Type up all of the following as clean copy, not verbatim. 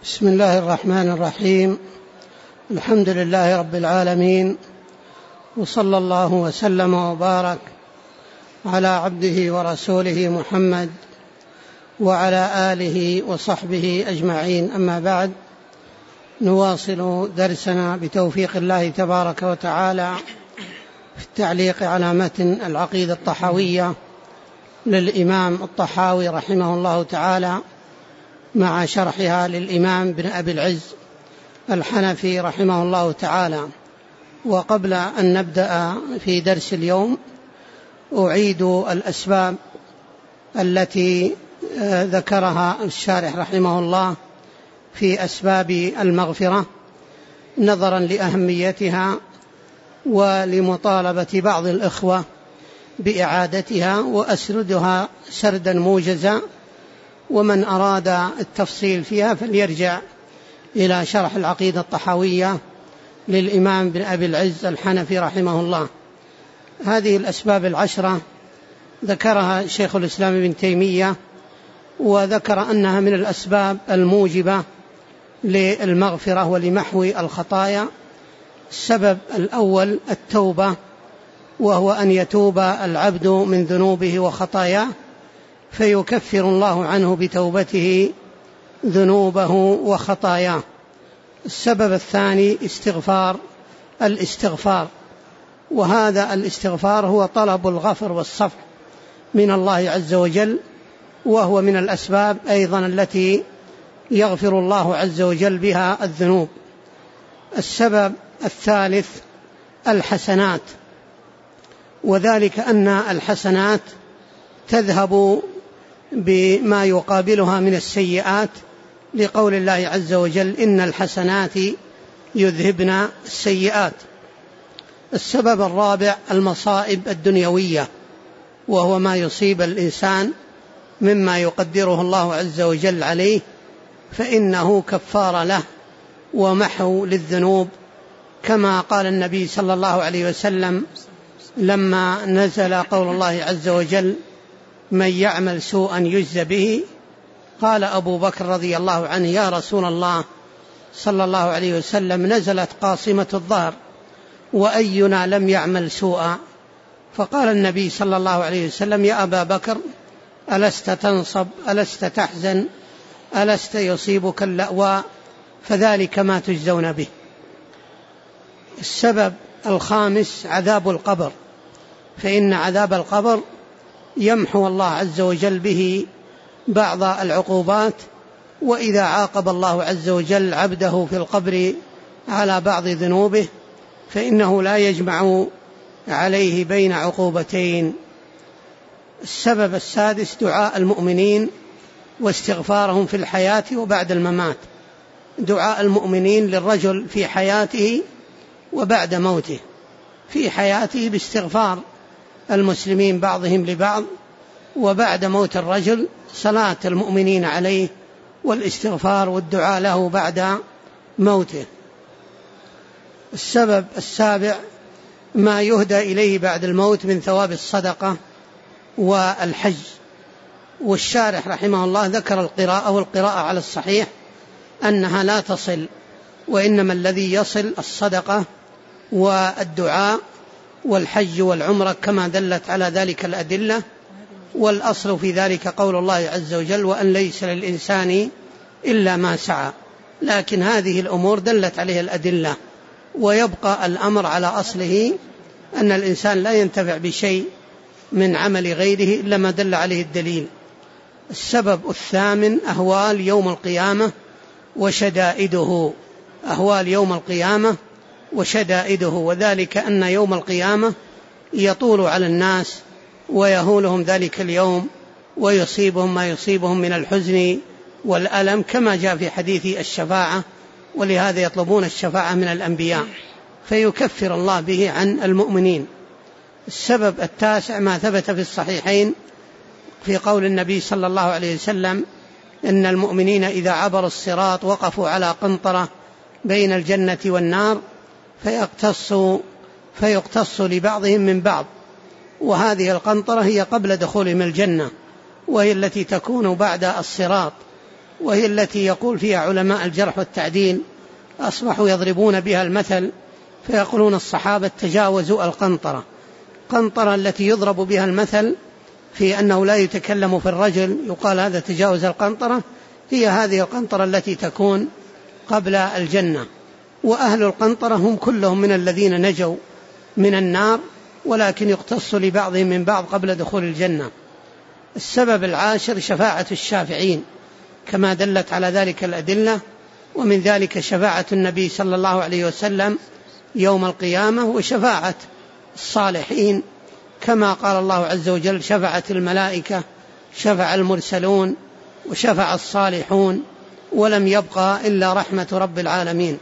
بسم الله الرحمن الرحيم. الحمد لله رب العالمين، وصلى الله وسلم وبارك على عبده ورسوله محمد وعلى آله وصحبه أجمعين. أما بعد، نواصل درسنا بتوفيق الله تبارك وتعالى في التعليق على متن العقيدة الطحاوية للإمام الطحاوي رحمه الله تعالى، مع شرحها للإمام بن أبي العز الحنفي رحمه الله تعالى. وقبل أن نبدأ في درس اليوم، أعيد الأسباب التي ذكرها الشارح رحمه الله في أسباب المغفرة، نظرا لأهميتها ولمطالبة بعض الإخوة بإعادتها، وأسردها سردا موجزا، ومن أراد التفصيل فيها فليرجع إلى شرح العقيدة الطحاوية للإمام بن أبي العز الحنفي رحمه الله. هذه الأسباب العشرة ذكرها شيخ الإسلام ابن تيمية، وذكر أنها من الأسباب الموجبة للمغفرة ولمحو الخطايا. السبب الأول التوبة، وهو أن يتوب العبد من ذنوبه وخطاياه فيكفر الله عنه بتوبته ذنوبه وخطاياه. السبب الثاني الاستغفار، وهذا الاستغفار هو طلب الغفر والصفح من الله عز وجل، وهو من الأسباب أيضا التي يغفر الله عز وجل بها الذنوب. السبب الثالث الحسنات، وذلك أن الحسنات تذهب بما يقابلها من السيئات، لقول الله عز وجل: إن الحسنات يذهبن السيئات. السبب الرابع المصائب الدنيوية، وهو ما يصيب الإنسان مما يقدره الله عز وجل عليه، فإنه كفار له ومحو للذنوب، كما قال النبي صلى الله عليه وسلم لما نزل قول الله عز وجل: من يعمل سوءا يجزى به، قال أبو بكر رضي الله عنه: يا رسول الله صلى الله عليه وسلم، نزلت قاصمة الظهر وأينا لم يعمل سوءا؟ فقال النبي صلى الله عليه وسلم: يا أبا بكر، ألست تنصب، ألست تحزن، ألست يصيبك اللأواء، فذلك ما تجزون به. السبب الخامس عذاب القبر، فإن عذاب القبر يمحو الله عز وجل به بعض العقوبات، وإذا عاقب الله عز وجل عبده في القبر على بعض ذنوبه فإنه لا يجمع عليه بين عقوبتين. السبب السادس دعاء المؤمنين واستغفارهم في الحياة وبعد الممات، دعاء المؤمنين للرجل في حياته وبعد موته. في حياته باستغفار المسلمين بعضهم لبعض، وبعد موت الرجل صلاة المؤمنين عليه والاستغفار والدعاء له بعد موته. السبب السابع ما يهدى إليه بعد الموت من ثواب الصدقة والحج. والشارح رحمه الله ذكر القراءة، والقراءة على الصحيح أنها لا تصل، وإنما الذي يصل الصدقة والدعاء والحج والعمرة كما دلت على ذلك الأدلة. والأصل في ذلك قول الله عز وجل: وأن ليس للإنسان إلا ما سعى. لكن هذه الأمور دلت عليها الأدلة، ويبقى الأمر على أصله أن الإنسان لا ينتفع بشيء من عمل غيره إلا ما دل عليه الدليل. السبب الثامن أهوال يوم القيامة وشدائده، أهوال يوم القيامة وشدائده، وذلك أن يوم القيامة يطول على الناس ويهولهم ذلك اليوم، ويصيبهم ما يصيبهم من الحزن والألم، كما جاء في حديث الشفاعة، ولهذا يطلبون الشفاعة من الأنبياء فيكفر الله به عن المؤمنين. السبب التاسع ما ثبت في الصحيحين في قول النبي صلى الله عليه وسلم: إن المؤمنين إذا عبروا الصراط وقفوا على قنطرة بين الجنة والنار فيقتص لبعضهم من بعض، وهذه القنطرة هي قبل دخولهم الجنة، وهي التي تكون بعد الصراط، وهي التي يقول فيها علماء الجرح والتعديل أصبحوا يضربون بها المثل، فيقولون الصحابة تجاوزوا القنطرة. قنطرة التي يضرب بها المثل في أنه لا يتكلم في الرجل يقال هذا تجاوز القنطرة، هي هذه القنطرة التي تكون قبل الجنة. وأهل القنطرة هم كلهم من الذين نجوا من النار، ولكن يقتص لبعضهم من بعض قبل دخول الجنة. السبب العاشر شفاعة الشافعين كما دلت على ذلك الأدلة، ومن ذلك شفاعة النبي صلى الله عليه وسلم يوم القيامة، وشفاعة الصالحين كما قال الله عز وجل شفعت الملائكة، شفع المرسلون، وشفع الصالحون، ولم يبقى إلا رحمة رب العالمين.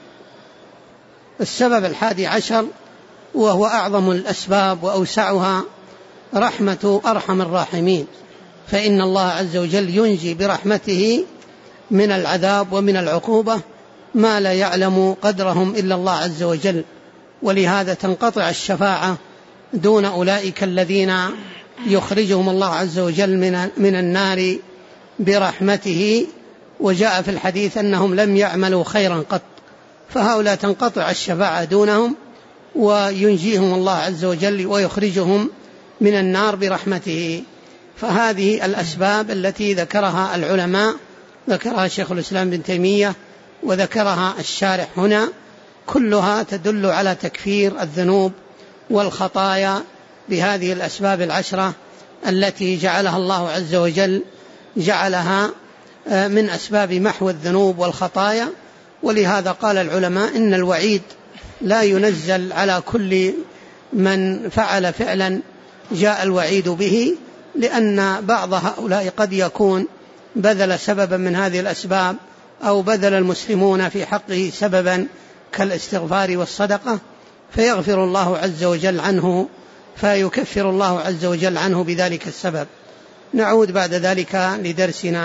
السبب 11 وهو أعظم الأسباب وأوسعها رحمة أرحم الراحمين، فإن الله عز وجل ينجي برحمته من العذاب ومن العقوبة ما لا يعلم قدرهم إلا الله عز وجل، ولهذا تنقطع الشفاعة دون أولئك الذين يخرجهم الله عز وجل من النار برحمته. وجاء في الحديث أنهم لم يعملوا خيرا قط، فهؤلاء تنقطع الشفاعة دونهم وينجيهم الله عز وجل ويخرجهم من النار برحمته. فهذه الأسباب التي ذكرها العلماء، ذكرها شيخ الإسلام بن تيمية وذكرها الشارح هنا، كلها تدل على تكفير الذنوب والخطايا بهذه الأسباب 10 التي جعلها الله عز وجل، جعلها من أسباب محو الذنوب والخطايا. ولهذا قال العلماء إن الوعيد لا ينزل على كل من فعل فعلا جاء الوعيد به، لأن بعض هؤلاء قد يكون بذل سببا من هذه الأسباب، أو بذل المسلمون في حقه سببا كالاستغفار والصدقة، فيغفر الله عز وجل عنه، فيكفر الله عز وجل عنه بذلك السبب. نعود بعد ذلك لدرسنا.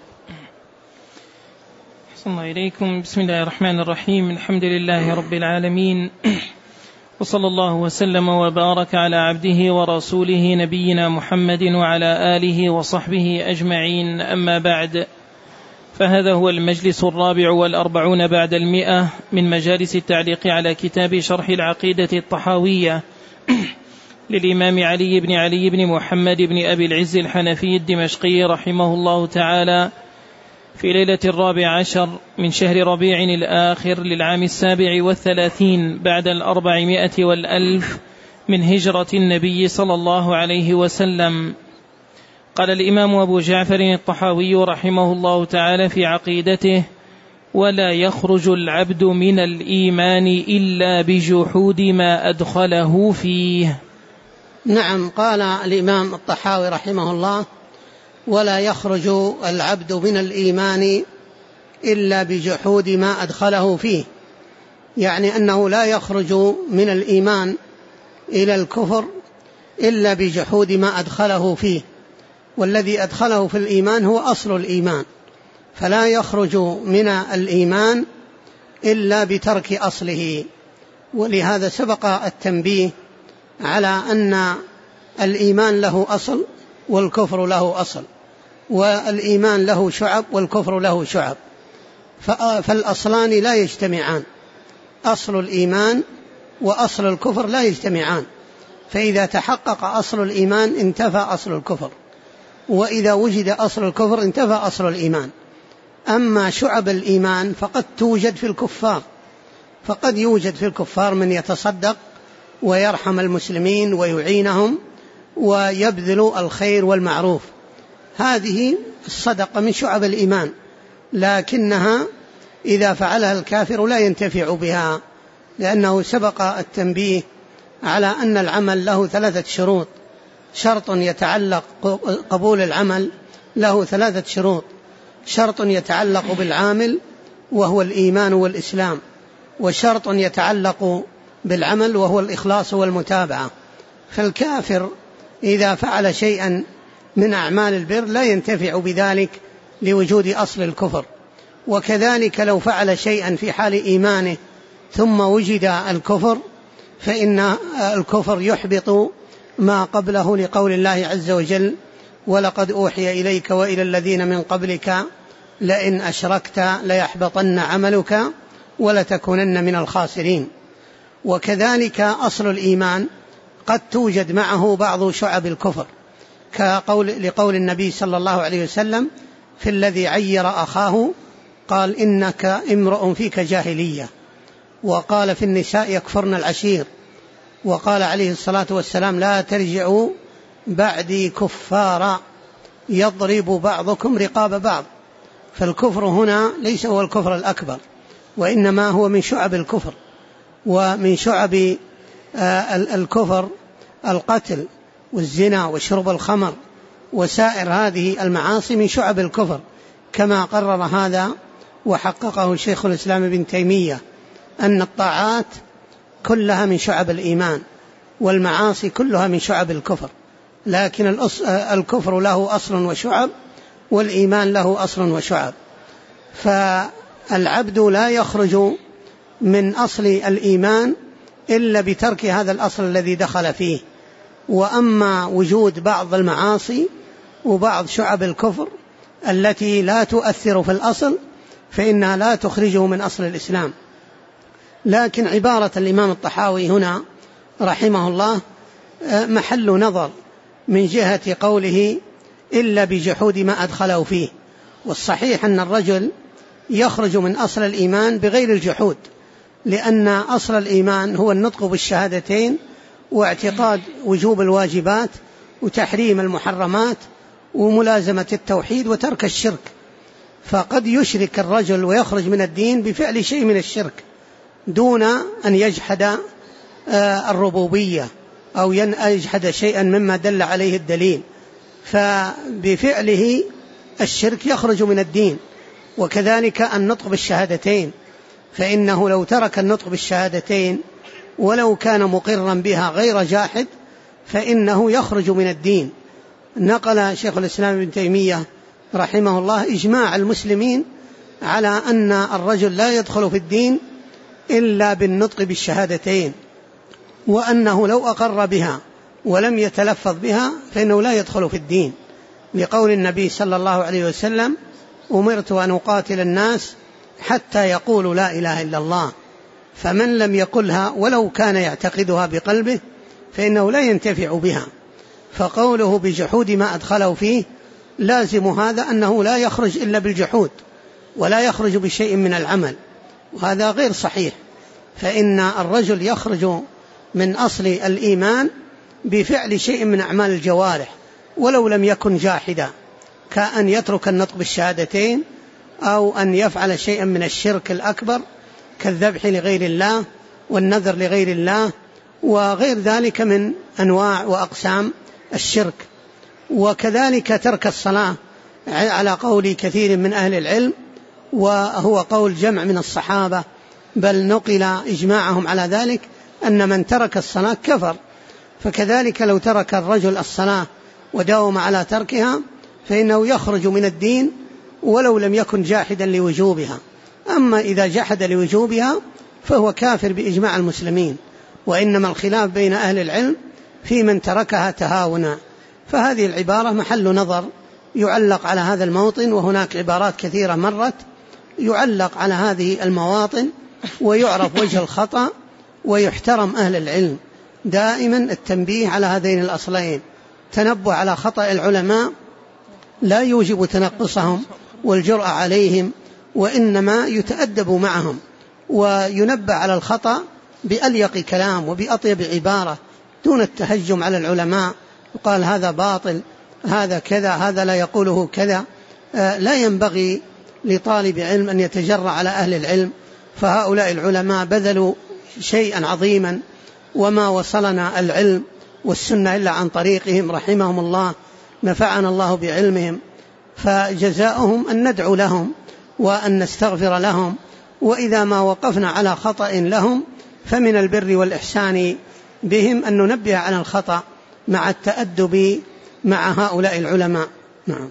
أحسن الله إليكم. بسم الله الرحمن الرحيم. الحمد لله رب العالمين، وصلى الله وسلم وبارك على عبده ورسوله نبينا محمد وعلى آله وصحبه أجمعين. أما بعد، فهذا هو المجلس 44 بعد 100 من مجالس التعليق على كتاب شرح العقيدة الطحاوية للإمام علي بن محمد بن أبي العز الحنفي الدمشقي رحمه الله تعالى، في ليلة 14 من شهر ربيع الآخر للعام 37 بعد 400 والألف من هجرة النبي صلى الله عليه وسلم. قال الإمام أبو جعفر الطحاوي رحمه الله تعالى في عقيدته: ولا يخرج العبد من الإيمان إلا بجحود ما أدخله فيه. نعم، قال الإمام الطحاوي رحمه الله: ولا يخرج العبد من الإيمان إلا بجحود ما أدخله فيه، يعني أنه لا يخرج من الإيمان إلى الكفر إلا بجحود ما أدخله فيه، والذي أدخله في الإيمان هو أصل الإيمان، فلا يخرج من الإيمان إلا بترك أصله. ولهذا سبق التنبيه على أن الإيمان له أصل والكفر له أصل، والإيمان له شعب والكفر له شعب، فالأصلان لا يجتمعان، أصل الإيمان وأصل الكفر لا يجتمعان، فإذا تحقق أصل الإيمان انتفى أصل الكفر، وإذا وجد أصل الكفر انتفى أصل الإيمان. أما شعب الإيمان فقد توجد في الكفار، فقد يوجد في الكفار من يتصدق ويرحم المسلمين ويعينهم ويبذل الخير والمعروف، هذه الصدقة من شعب الإيمان، لكنها إذا فعلها الكافر لا ينتفع بها، لأنه سبق التنبيه على أن العمل له 3 شروط. شرط يتعلق قبول العمل له 3 شروط: شرط يتعلق بالعامل وهو الإيمان والإسلام، وشرط يتعلق بالعمل وهو الإخلاص والمتابعة. فالكافر إذا فعل شيئا من أعمال البر لا ينتفع بذلك لوجود أصل الكفر، وكذلك لو فعل شيئا في حال إيمانه ثم وجد الكفر فإن الكفر يحبط ما قبله، لقول الله عز وجل: ولقد أوحي إليك وإلى الذين من قبلك لئن أشركت ليحبطن عملك ولتكونن من الخاسرين. وكذلك أصل الإيمان قد توجد معه بعض شعب الكفر، لقول النبي صلى الله عليه وسلم في الذي عير أخاه قال إنك امرؤ فيك جاهلية، وقال في النساء يكفرن العشير، وقال عليه الصلاة والسلام لا ترجعوا بعدي كفارا يضرب بعضكم رقاب بعض. فالكفر هنا ليس هو الكفر الأكبر، وإنما هو من شعب الكفر، ومن شعب الكفر القتل والزنا وشرب الخمر وسائر هذه المعاصي من شعب الكفر، كما قرر هذا وحققه شيخ الإسلام ابن تيمية أن الطاعات كلها من شعب الإيمان والمعاصي كلها من شعب الكفر، لكن الكفر له أصل وشعب والإيمان له أصل وشعب. فالعبد لا يخرج من أصل الإيمان إلا بترك هذا الأصل الذي دخل فيه. وأما وجود بعض المعاصي وبعض شعب الكفر التي لا تؤثر في الأصل فإنها لا تخرجه من أصل الإسلام. لكن عبارة الإمام الطحاوي هنا رحمه الله محل نظر من جهة قوله إلا بجحود ما أدخله فيه، والصحيح أن الرجل يخرج من أصل الإيمان بغير الجحود، لأن أصل الإيمان هو النطق بالشهادتين واعتقاد وجوب الواجبات وتحريم المحرمات وملازمة التوحيد وترك الشرك. فقد يشرك الرجل ويخرج من الدين بفعل شيء من الشرك دون أن يجحد الربوبية أو يجحد شيئا مما دل عليه الدليل، فبفعله الشرك يخرج من الدين. وكذلك النطق بالشهادتين، فإنه لو ترك النطق بالشهادتين ولو كان مقرا بها غير جاحد فإنه يخرج من الدين. نقل شيخ الإسلام ابن تيمية رحمه الله إجماع المسلمين على أن الرجل لا يدخل في الدين إلا بالنطق بالشهادتين، وأنه لو أقر بها ولم يتلفظ بها فإنه لا يدخل في الدين، لقول النبي صلى الله عليه وسلم أمرت أن أقاتل الناس حتى يقولوا لا إله إلا الله، فمن لم يقلها ولو كان يعتقدها بقلبه فإنه لا ينتفع بها. فقوله بجحود ما أدخله فيه لازم هذا أنه لا يخرج إلا بالجحود ولا يخرج بشيء من العمل، وهذا غير صحيح. فإن الرجل يخرج من أصل الإيمان بفعل شيء من أعمال الجوارح ولو لم يكن جاحدا، كأن يترك النطق بالشهادتين أو أن يفعل شيئا من الشرك الأكبر كالذبح لغير الله والنذر لغير الله وغير ذلك من أنواع وأقسام الشرك. وكذلك ترك الصلاة على قول كثير من أهل العلم، وهو قول جمع من الصحابة، بل نقل إجماعهم على ذلك أن من ترك الصلاة كفر. فكذلك لو ترك الرجل الصلاة وداوم على تركها فإنه يخرج من الدين ولو لم يكن جاحدا لوجوبها. أما إذا جحد لوجوبها فهو كافر بإجماع المسلمين، وإنما الخلاف بين أهل العلم في من تركها تهاونا. فهذه العبارة محل نظر يعلق على هذا الموطن، وهناك عبارات كثيرة مرت يعلق على هذه المواطن ويعرف وجه الخطأ ويحترم أهل العلم. دائما التنبيه على هذين الأصلين، تنبه على خطأ العلماء لا يوجب تنقصهم والجرأة عليهم، وإنما يتأدب معهم وينبه على الخطأ بأليق كلام وبأطيب عبارة دون التهجم على العلماء، يقال هذا باطل، هذا كذا، هذا لا يقوله كذا. لا ينبغي لطالب علم أن يتجرأ على أهل العلم، فهؤلاء العلماء بذلوا شيئا عظيما، وما وصلنا العلم والسنة إلا عن طريقهم رحمهم الله، نفعنا الله بعلمهم. فجزاؤهم أن ندعو لهم وأن نستغفر لهم، وإذا ما وقفنا على خطأ لهم فمن البر والإحسان بهم أن ننبه على الخطأ مع التأدب مع هؤلاء العلماء. نعم.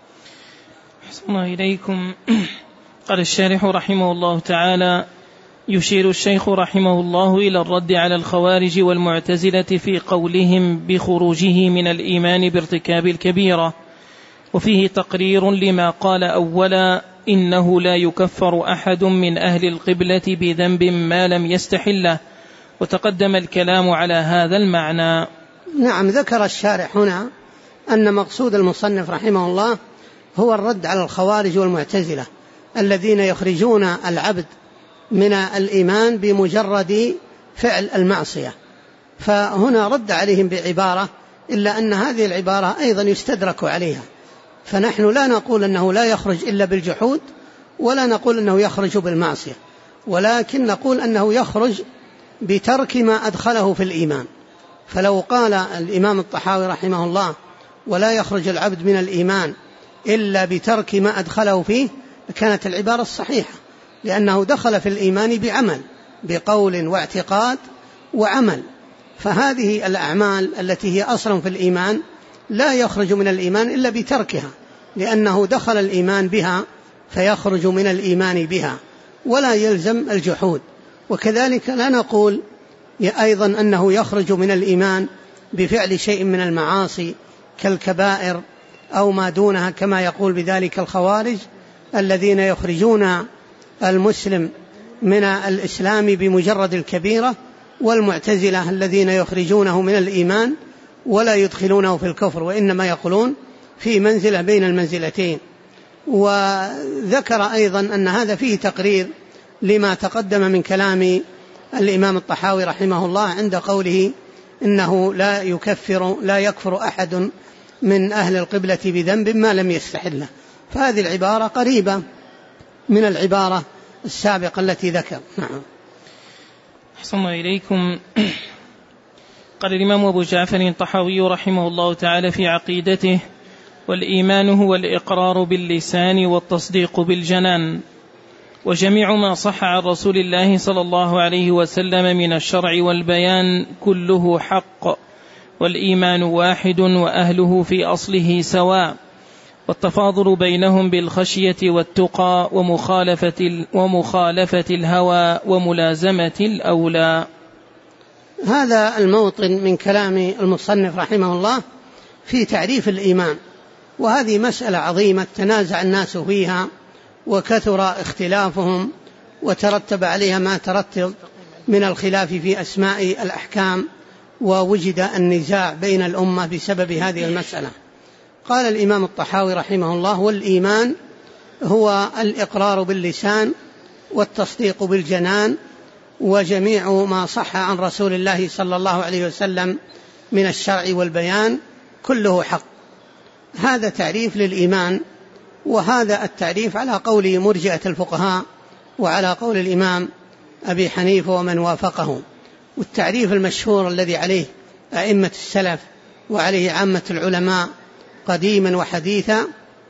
أحسن الله إليكم. قال الشارح رحمه الله تعالى: يشير الشيخ رحمه الله إلى الرد على الخوارج والمعتزلة في قولهم بخروجه من الإيمان بارتكاب الكبيرة، وفيه تقرير لما قال أولا إنه لا يكفر أحد من أهل القبلة بذنب ما لم يستحله، وتقدم الكلام على هذا المعنى. نعم، ذكر الشارح هنا أن مقصود المصنف رحمه الله هو الرد على الخوارج والمعتزلة الذين يخرجون العبد من الإيمان بمجرد فعل المعصية، فهنا رد عليهم بعبارة، إلا أن هذه العبارة أيضا يستدرك عليها، فنحن لا نقول أنه لا يخرج إلا بالجحود، ولا نقول أنه يخرج بالمعصية، ولكن نقول أنه يخرج بترك ما أدخله في الإيمان. فلو قال الإمام الطحاوي رحمه الله ولا يخرج العبد من الإيمان إلا بترك ما أدخله فيه، كانت العبارة الصحيحة، لأنه دخل في الإيمان بعمل، بقول واعتقاد وعمل، فهذه الأعمال التي هي أصل في الإيمان لا يخرج من الإيمان إلا بتركها، لأنه دخل الإيمان بها فيخرج من الإيمان بها، ولا يلزم الجحود. وكذلك لا نقول أيضا أنه يخرج من الإيمان بفعل شيء من المعاصي كالكبائر أو ما دونها، كما يقول بذلك الخوارج الذين يخرجون المسلم من الإسلام بمجرد الكبيرة، والمعتزلة الذين يخرجونه من الإيمان ولا يدخلونه في الكفر، وإنما يقولون في منزلة بين المنزلتين. وذكر أيضا أن هذا فيه تقرير لما تقدم من كلام الإمام الطحاوي رحمه الله عند قوله إنه لا يكفر أحد من أهل القبلة بذنب ما لم يستحله، فهذه العبارة قريبة من العبارة السابقة التي ذكر. نعم. أحسن إليكم. قال الإمام أبو جعفر الطحاوي رحمه الله تعالى في عقيدته: والإيمان هو الإقرار باللسان والتصديق بالجنان، وجميع ما صح عن رسول الله صلى الله عليه وسلم من الشرع والبيان كله حق، والإيمان واحد وأهله في أصله سواء، والتفاضل بينهم بالخشية والتقى ومخالفة الهوى وملازمة الأولى. هذا الموطن من كلام المصنف رحمه الله في تعريف الإيمان، وهذه مسألة عظيمة تنازع الناس فيها وكثر اختلافهم، وترتب عليها ما ترتب من الخلاف في أسماء الأحكام، ووجد النزاع بين الأمة بسبب هذه المسألة. قال الإمام الطحاوي رحمه الله: والإيمان هو الإقرار باللسان والتصديق بالجنان، وجميع ما صح عن رسول الله صلى الله عليه وسلم من الشرع والبيان كله حق. هذا تعريف للإيمان، وهذا التعريف على قول مرجئة الفقهاء وعلى قول الإمام أبي حنيفة ومن وافقه. والتعريف المشهور الذي عليه أئمة السلف وعليه عامة العلماء قديما وحديثا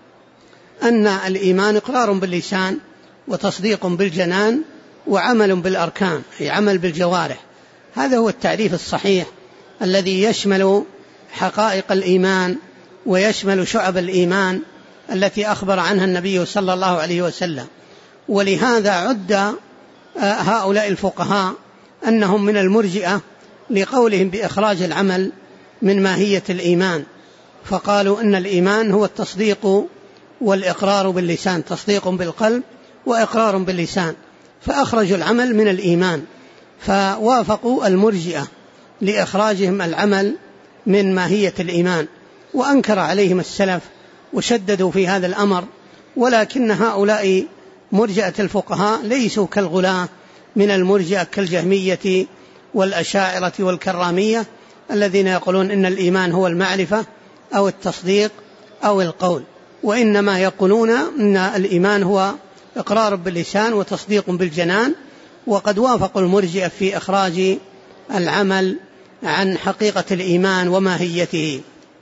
أن الإيمان إقرار باللسان وتصديق بالجنان وعمل بالأركان، أي عمل بالجوارح. هذا هو التعريف الصحيح الذي يشمل حقائق الإيمان ويشمل شعب الإيمان التي أخبر عنها النبي صلى الله عليه وسلم. ولهذا عد هؤلاء الفقهاء أنهم من المرجئة لقولهم بإخراج العمل من ماهية الإيمان، فقالوا إن الإيمان هو التصديق والإقرار باللسان، تصديق بالقلب وإقرار باللسان، فأخرجوا العمل من الإيمان، فوافقوا المرجئة لإخراجهم العمل من ماهية الإيمان، وأنكر عليهم السلف وشددوا في هذا الأمر. ولكن هؤلاء مرجئة الفقهاء ليسوا كالغلاة من المرجئة كالجهمية والأشاعرة والكرامية الذين يقولون إن الإيمان هو المعرفة أو التصديق أو القول، وإنما يقولون إن الإيمان هو إقرار باللسان وتصديق بالجنان. وقد وافقوا المرجئة في إخراج العمل عن حقيقة الإيمان وماهيته.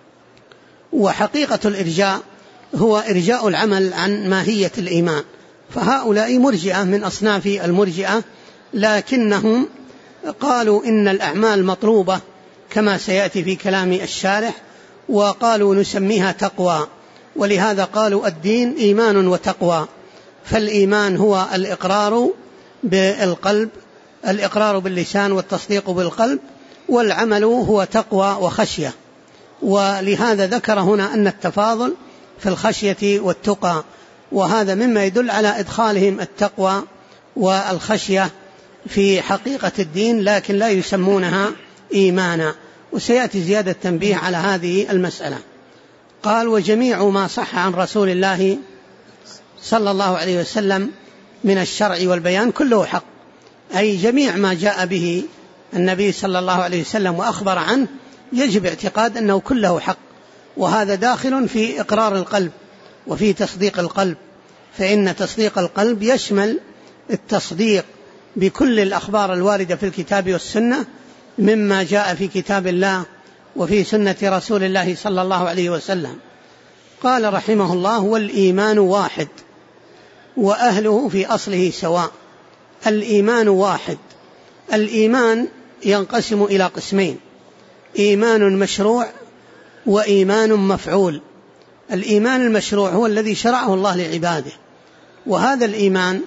وحقيقة الإرجاء هو إرجاء العمل عن ماهية الإيمان، فهؤلاء مرجئة من أصناف المرجئة، لكنهم قالوا إن الأعمال مطلوبة كما سيأتي في كلام الشارح، وقالوا نسميها تقوى، ولهذا قالوا الدين إيمان وتقوى. فالإيمان هو الإقرار بالقلب، الإقرار باللسان والتصديق بالقلب، والعمل هو تقوى وخشية. ولهذا ذكر هنا أن التفاضل في الخشية والتقى، وهذا مما يدل على إدخالهم التقوى والخشية في حقيقة الدين، لكن لا يسمونها إيمانا. وسيأتي زيادة تنبيه على هذه المسألة. قال: وجميع ما صح عن رسول الله صلى الله عليه وسلم من الشرع والبيان كله حق، أي جميع ما جاء به النبي صلى الله عليه وسلم وأخبر عنه يجب اعتقاد أنه كله حق، وهذا داخل في إقرار القلب وفي تصديق القلب، فإن تصديق القلب يشمل التصديق بكل الأخبار الواردة في الكتاب والسنة مما جاء في كتاب الله وفي سنة رسول الله صلى الله عليه وسلم. قال رحمه الله: والإيمان واحد وأهله في أصله سواء. الإيمان واحد. الإيمان ينقسم إلى قسمين: إيمان مشروع وإيمان مفعول. الإيمان المشروع هو الذي شرعه الله لعباده، وهذا الإيمان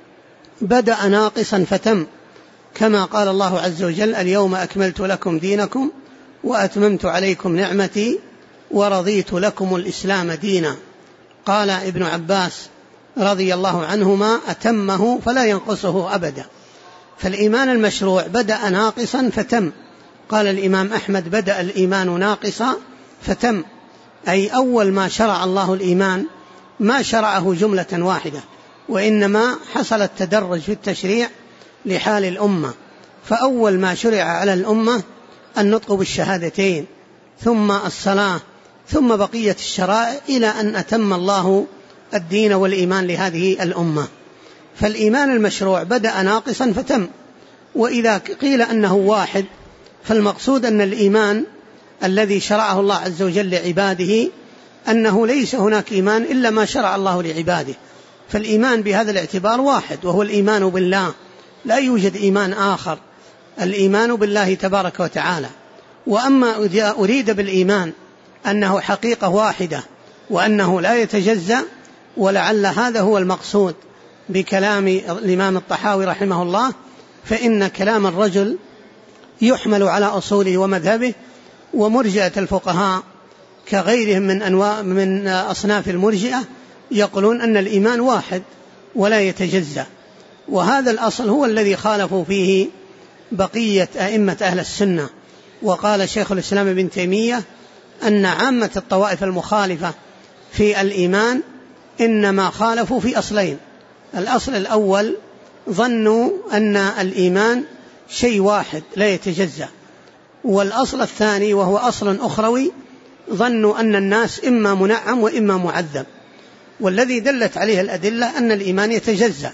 بدأ ناقصا فتم، كما قال الله عز وجل: اليوم أكملت لكم دينكم وأتممت عليكم نعمتي ورضيت لكم الإسلام دينا. قال ابن عباس رضي الله عنهما: أتمه فلا ينقصه أبدا. فالإيمان المشروع بدأ ناقصا فتم. قال الإمام أحمد: بدأ الإيمان ناقصا فتم، أي أول ما شرع الله الإيمان ما شرعه جملة واحدة، وإنما حصل التدرج في التشريع لحال الأمة. فأول ما شرع على الأمة النطق بالشهادتين، ثم الصلاة، ثم بقية الشرائع، إلى أن أتم الله الدين والإيمان لهذه الأمة. فالإيمان المشروع بدأ ناقصا فتم. وإذا قيل أنه واحد فالمقصود أن الإيمان الذي شرعه الله عز وجل لعباده أنه ليس هناك إيمان إلا ما شرع الله لعباده، فالإيمان بهذا الاعتبار واحد، وهو الإيمان بالله، لا يوجد إيمان آخر، الإيمان بالله تبارك وتعالى. وأما إذا أريد بالإيمان أنه حقيقة واحدة وأنه لا يتجزأ، ولعل هذا هو المقصود بكلام الإمام الطحاوي رحمه الله، فإن كلام الرجل يحمل على أصوله ومذهبه. ومرجئة الفقهاء كغيرهم من أصناف المرجئة يقولون أن الإيمان واحد ولا يتجزأ، وهذا الأصل هو الذي خالفوا فيه بقية أئمة أهل السنة. وقال شيخ الإسلام ابن تيمية أن عامة الطوائف المخالفة في الإيمان إنما خالفوا في أصلين: الأصل الأول ظنوا أن الإيمان شيء واحد لا يتجزأ، والأصل الثاني وهو أصل أخروي ظنوا أن الناس إما منعم وإما معذب. والذي دلت عليه الأدلة أن الإيمان يتجزأ،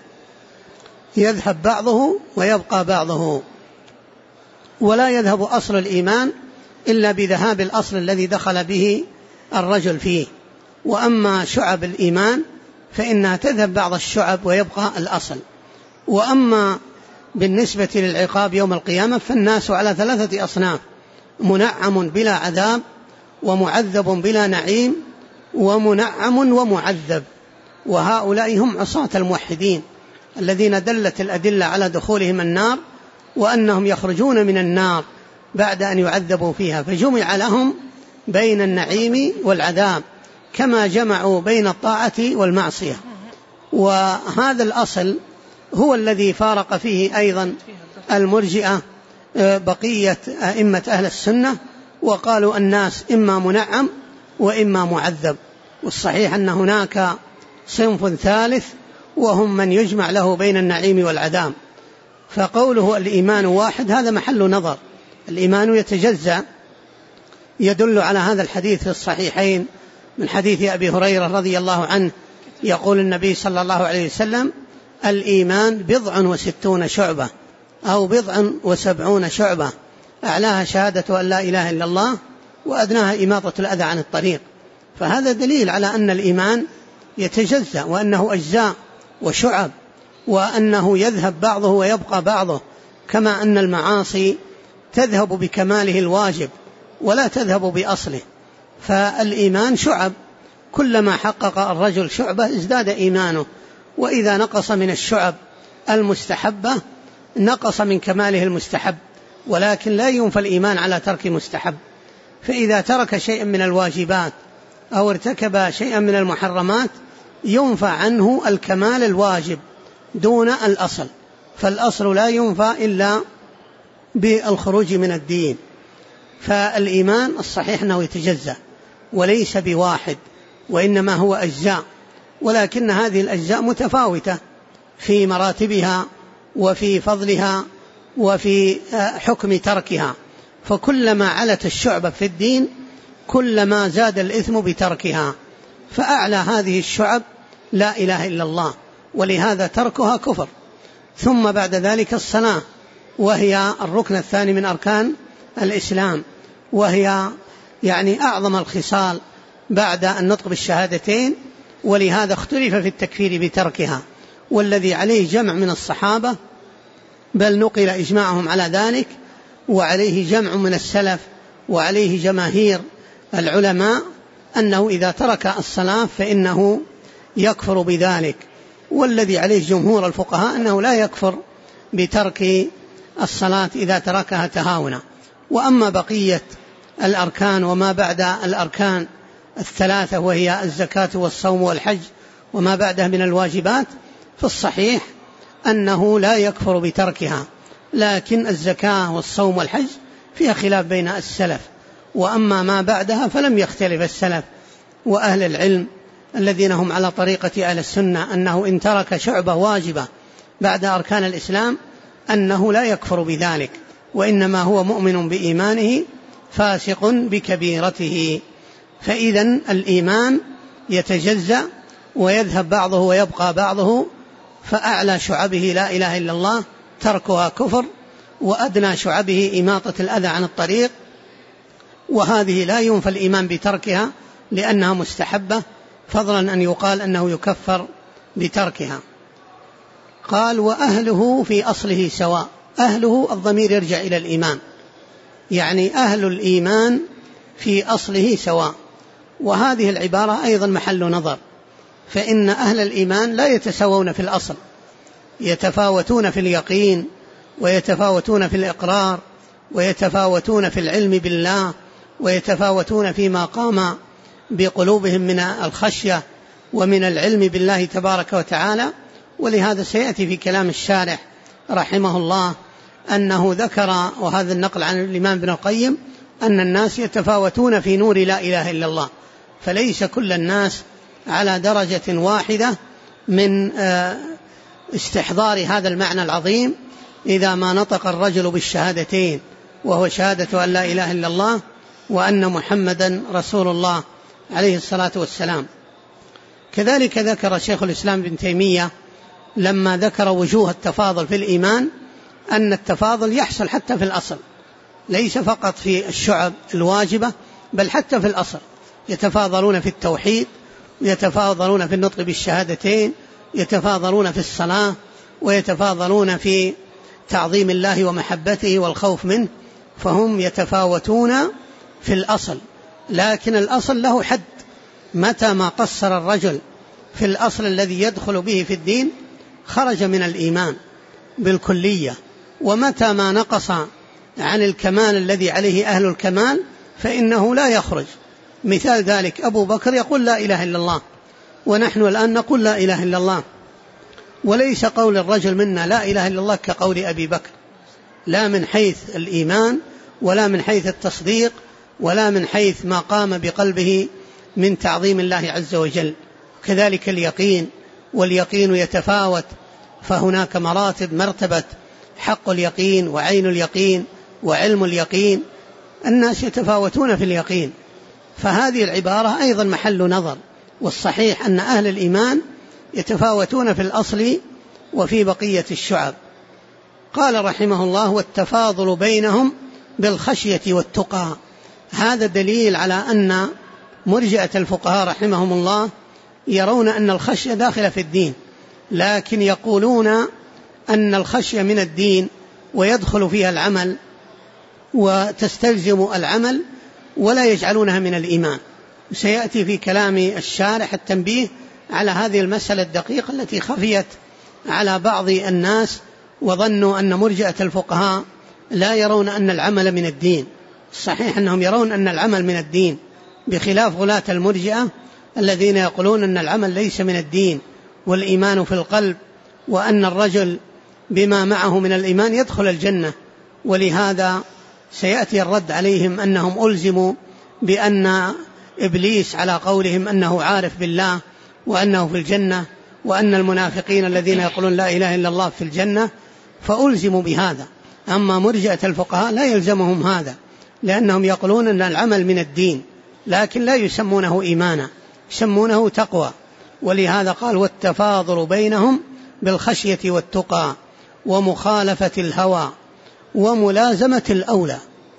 يذهب بعضه ويبقى بعضه، ولا يذهب أصل الإيمان إلا بذهاب الأصل الذي دخل به الرجل فيه. وأما شعب الإيمان فإنها تذهب بعض الشعب ويبقى الأصل. وأما بالنسبة للعقاب يوم القيامة فالناس على 3 أصناف: منعم بلا عذاب، ومعذب بلا نعيم، ومنعم ومعذب. وهؤلاء هم عصاة الموحدين الذين دلت الأدلة على دخولهم النار وأنهم يخرجون من النار بعد أن يعذبوا فيها، فجمع لهم بين النعيم والعذاب كما جمعوا بين الطاعة والمعصية. وهذا الأصل هو الذي فارق فيه أيضا المرجئة بقية أئمة أهل السنة، وقالوا الناس إما منعم وإما معذب. والصحيح أن هناك صنف ثالث وهم من يجمع له بين النعيم والعذاب. فقوله الإيمان واحد هذا محل نظر، الإيمان يتجزأ، يدل على هذا الحديث في الصحيحين من حديث أبي هريرة رضي الله عنه يقول النبي صلى الله عليه وسلم: الإيمان 67 شعبة أو 70 شعبة، أعلاها شهادة أن لا إله إلا الله، وأدناها إماطة الأذى عن الطريق. فهذا دليل على أن الإيمان يتجزأ، وأنه أجزاء وشعب، وأنه يذهب بعضه ويبقى بعضه، كما أن المعاصي تذهب بكماله الواجب ولا تذهب بأصله. فالإيمان شعب، كلما حقق الرجل شعبة ازداد إيمانه، وإذا نقص من الشعب المستحبة نقص من كماله المستحب، ولكن لا ينفى الإيمان على ترك مستحب. فإذا ترك شيئا من الواجبات أو ارتكب شيئا من المحرمات ينفى عنه الكمال الواجب دون الأصل، فالأصل لا ينفى إلا بالخروج من الدين. فالإيمان الصحيح أنه يتجزأ وليس بواحد، وإنما هو أجزاء، ولكن هذه الأجزاء متفاوتة في مراتبها وفي فضلها وفي حكم تركها، فكلما علت الشعبة في الدين كلما زاد الإثم بتركها، فأعلى هذه الشعب لا إله إلا الله، ولهذا تركها كفر. ثم بعد ذلك الصلاة، وهي الركن الثاني من أركان الإسلام، وهي يعني أعظم الخصال بعد النطق بالشهادتين، ولهذا اختلف في التكفير بتركها، والذي عليه جمع من الصحابة، بل نقل إجماعهم على ذلك، وعليه جمع من السلف، وعليه جماهير العلماء، أنه إذا ترك الصلاة فإنه يكفر بذلك. والذي عليه جمهور الفقهاء أنه لا يكفر بترك الصلاة إذا تركها تهاونا. وأما بقية الأركان وما بعد الأركان الثلاثة، وهي الزكاة والصوم والحج وما بعدها من الواجبات، فالصحيح أنه لا يكفر بتركها، لكن الزكاة والصوم والحج فيها خلاف بين السلف، وأما ما بعدها فلم يختلف السلف وأهل العلم الذين هم على طريقة أهل السنة، أنه إن ترك شعبة واجبة بعد أركان الإسلام أنه لا يكفر بذلك، وإنما هو مؤمن بإيمانه فاسق بكبيرته. فإذا الإيمان يتجزأ ويذهب بعضه ويبقى بعضه، فأعلى شعبه لا إله إلا الله تركها كفر، وأدنى شعبه إماطة الأذى عن الطريق، وهذه لا ينفى الإيمان بتركها لأنها مستحبة، فضلا أن يقال أنه يكفر بتركها. قال وأهله في أصله سواء. أهله الضمير يرجع إلى الإيمان، يعني أهل الإيمان في أصله سواء، وهذه العبارة أيضا محل نظر، فإن أهل الإيمان لا يتساوون في الأصل، يتفاوتون في اليقين، ويتفاوتون في الإقرار، ويتفاوتون في العلم بالله، ويتفاوتون فيما قام بقلوبهم من الخشية ومن العلم بالله تبارك وتعالى. ولهذا سيأتي في كلام الشارح رحمه الله أنه ذكر، وهذا النقل عن الإمام ابن القيم، أن الناس يتفاوتون في نور لا إله إلا الله، فليس كل الناس على درجة واحدة من استحضار هذا المعنى العظيم إذا ما نطق الرجل بالشهادتين، وهو شهادة أن لا إله إلا الله وأن محمدا رسول الله عليه الصلاة والسلام. كذلك ذكر شيخ الإسلام ابن تيمية لما ذكر وجوه التفاضل في الإيمان أن التفاضل يحصل حتى في الأصل، ليس فقط في الشعب الواجبة، بل حتى في الأصل يتفاضلون في التوحيد، ويتفاضلون في النطق بالشهادتين، يتفاضلون في الصلاة، ويتفاضلون في تعظيم الله ومحبته والخوف منه، فهم يتفاوتون في الأصل، لكن الأصل له حد، متى ما قصر الرجل في الأصل الذي يدخل به في الدين خرج من الإيمان بالكلية، ومتى ما نقص عن الكمال الذي عليه أهل الكمال فإنه لا يخرج. مثال ذلك أبو بكر يقول لا إله إلا الله، ونحن الآن نقول لا إله إلا الله، وليس قول الرجل منا لا إله إلا الله كقول أبي بكر، لا من حيث الإيمان، ولا من حيث التصديق، ولا من حيث ما قام بقلبه من تعظيم الله عز وجل. كذلك اليقين، واليقين يتفاوت، فهناك مراتب، مرتبة حق اليقين وعين اليقين وعلم اليقين، الناس يتفاوتون في اليقين، فهذه العبارة أيضا محل نظر، والصحيح أن أهل الإيمان يتفاوتون في الأصل وفي بقية الشعب. قال رحمه الله والتفاضل بينهم بالخشية والتقى. هذا دليل على أن مرجئة الفقهاء رحمهم الله يرون أن الخشية داخلة في الدين، لكن يقولون أن الخشية من الدين ويدخل فيها العمل وتستلزم العمل، ولا يجعلونها من الإيمان. سيأتي في كلام الشارح التنبيه على هذه المسألة الدقيقة التي خفيت على بعض الناس، وظنوا أن مرجئة الفقهاء لا يرون أن العمل من الدين. الصحيح أنهم يرون أن العمل من الدين، بخلاف غلاة المرجئة الذين يقولون أن العمل ليس من الدين والإيمان في القلب، وأن الرجل بما معه من الإيمان يدخل الجنة. ولهذا سيأتي الرد عليهم أنهم ألزموا بأن إبليس على قولهم أنه عارف بالله وأنه في الجنة، وأن المنافقين الذين يقولون لا إله إلا الله في الجنة، فألزموا بهذا. أما مرجئة الفقهاء لا يلزمهم هذا، لأنهم يقولون أن العمل من الدين، لكن لا يسمونه إيمانا، يسمونه تقوى. ولهذا قال والتفاضل بينهم بالخشية والتقى ومخالفة الهوى وملازمة الأولى.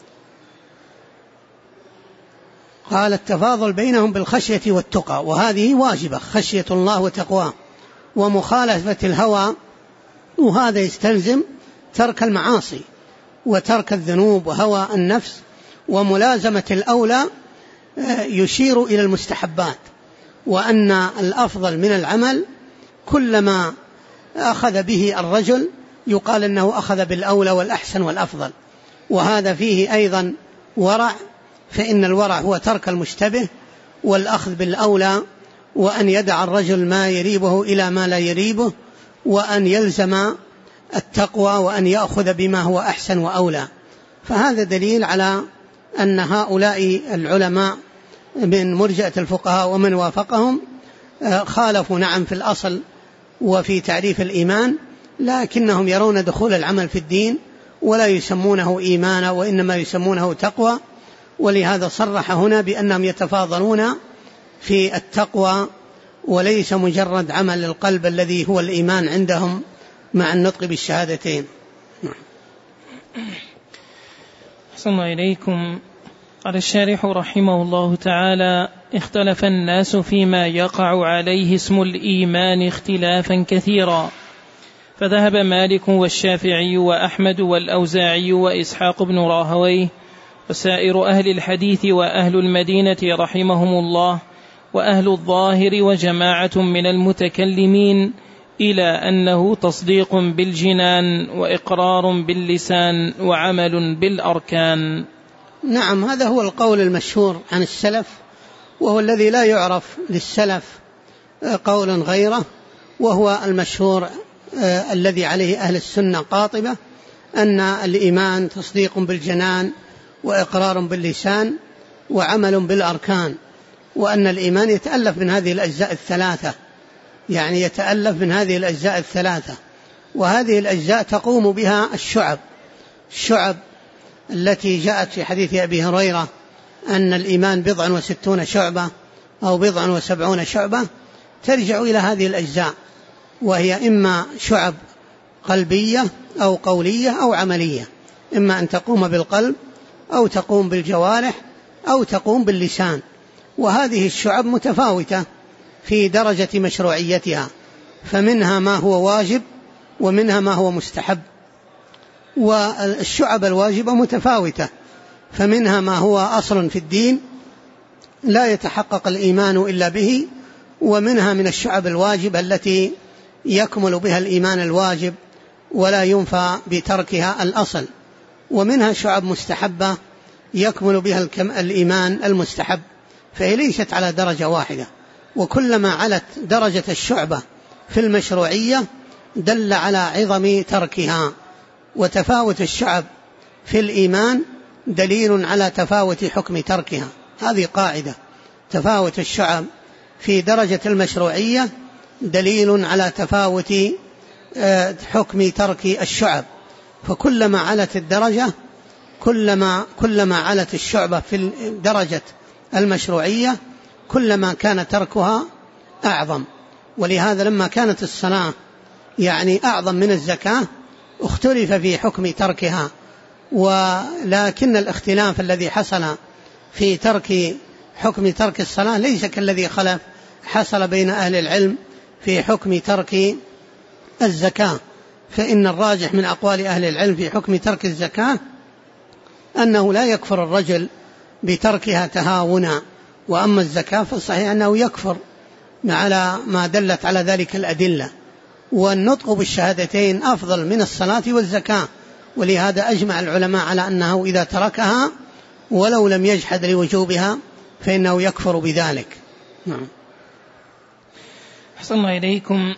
قال التفاضل بينهم بالخشية والتقى، وهذه واجبة، خشية الله وتقواه. ومخالفة الهوى، وهذا يستلزم ترك المعاصي وترك الذنوب وهوى النفس. وملازمة الأولى يشير إلى المستحبات، وأن الأفضل من العمل كلما أخذ به الرجل يقال أنه أخذ بالأولى والأحسن والأفضل. وهذا فيه أيضا ورع، فإن الورع هو ترك المشتبه والأخذ بالأولى، وأن يدع الرجل ما يريبه إلى ما لا يريبه، وأن يلزم التقوى وأن يأخذ بما هو أحسن وأولى. فهذا دليل على أن هؤلاء العلماء من مرجئة الفقهاء ومن وافقهم خالفوا نعم في الأصل وفي تعريف الإيمان، لكنهم يرون دخول العمل في الدين ولا يسمونه إيمانا، وإنما يسمونه تقوى. ولهذا صرح هنا بأنهم يتفاضلون في التقوى، وليس مجرد عمل القلب الذي هو الإيمان عندهم مع النطق بالشهادتين. أحسن الله إليكم. قال الشارح رحمه الله تعالى: اختلف الناس فيما يقع عليه اسم الإيمان اختلافا كثيرا، فذهب مالك والشافعي وأحمد والأوزاعي وإسحاق بن راهويه وسائر أهل الحديث وأهل المدينة رحمهم الله وأهل الظاهر وجماعة من المتكلمين إلى أنه تصديق بالجنان وإقرار باللسان وعمل بالأركان. نعم، هذا هو القول المشهور عن السلف، وهو الذي لا يعرف للسلف قول غيره، وهو المشهور الذي عليه أهل السنة قاطبة، أن الإيمان تصديق بالجنان وإقرار باللسان وعمل بالأركان، وأن الإيمان يتألف من هذه الأجزاء الثلاثة، يعني يتألف من هذه الأجزاء الثلاثة. وهذه الأجزاء تقوم بها الشعب التي جاءت في حديث أبي هريرة أن الإيمان 69 شعبة أو 70 شعبة، ترجع إلى هذه الأجزاء، وهي إما شعب قلبية أو قولية أو عملية، إما أن تقوم بالقلب أو تقوم بالجوارح أو تقوم باللسان. وهذه الشعب متفاوتة في درجة مشروعيتها، فمنها ما هو واجب ومنها ما هو مستحب. والشعب الواجبة متفاوتة، فمنها ما هو أصل في الدين لا يتحقق الإيمان إلا به، ومنها من الشعب الواجبة التي يكمل بها الإيمان الواجب ولا ينفى بتركها الأصل، ومنها شعب مستحبة يكمل بها الإيمان المستحب، فهي ليست على درجة واحدة. وكلما علت درجة الشعبة في المشروعية دل على عظم تركها. وتفاوت الشعب في الإيمان دليل على تفاوت حكم تركها، هذه قاعدة. تفاوت الشعب في درجة المشروعية دليل على تفاوت حكم ترك الشعب. فكلما علت الدرجة كلما علت الشعبة في درجة المشروعية كلما كان تركها أعظم. ولهذا لما كانت الصلاة يعني أعظم من الزكاة اختلف في حكم تركها، ولكن الاختلاف الذي حصل في حكم ترك الصلاة ليس كالذي حصل بين أهل العلم في حكم ترك الزكاة. فإن الراجح من أقوال أهل العلم في حكم ترك الزكاة أنه لا يكفر الرجل بتركها تهاونا، وأما الزكاة فالصحيح أنه يكفر على ما دلت على ذلك الأدلة. والنطق بالشهادتين أفضل من الصلاة والزكاة، ولهذا أجمع العلماء على أنه إذا تركها ولو لم يجحد لوجوبها فإنه يكفر بذلك. نعم. أحسن إليكم.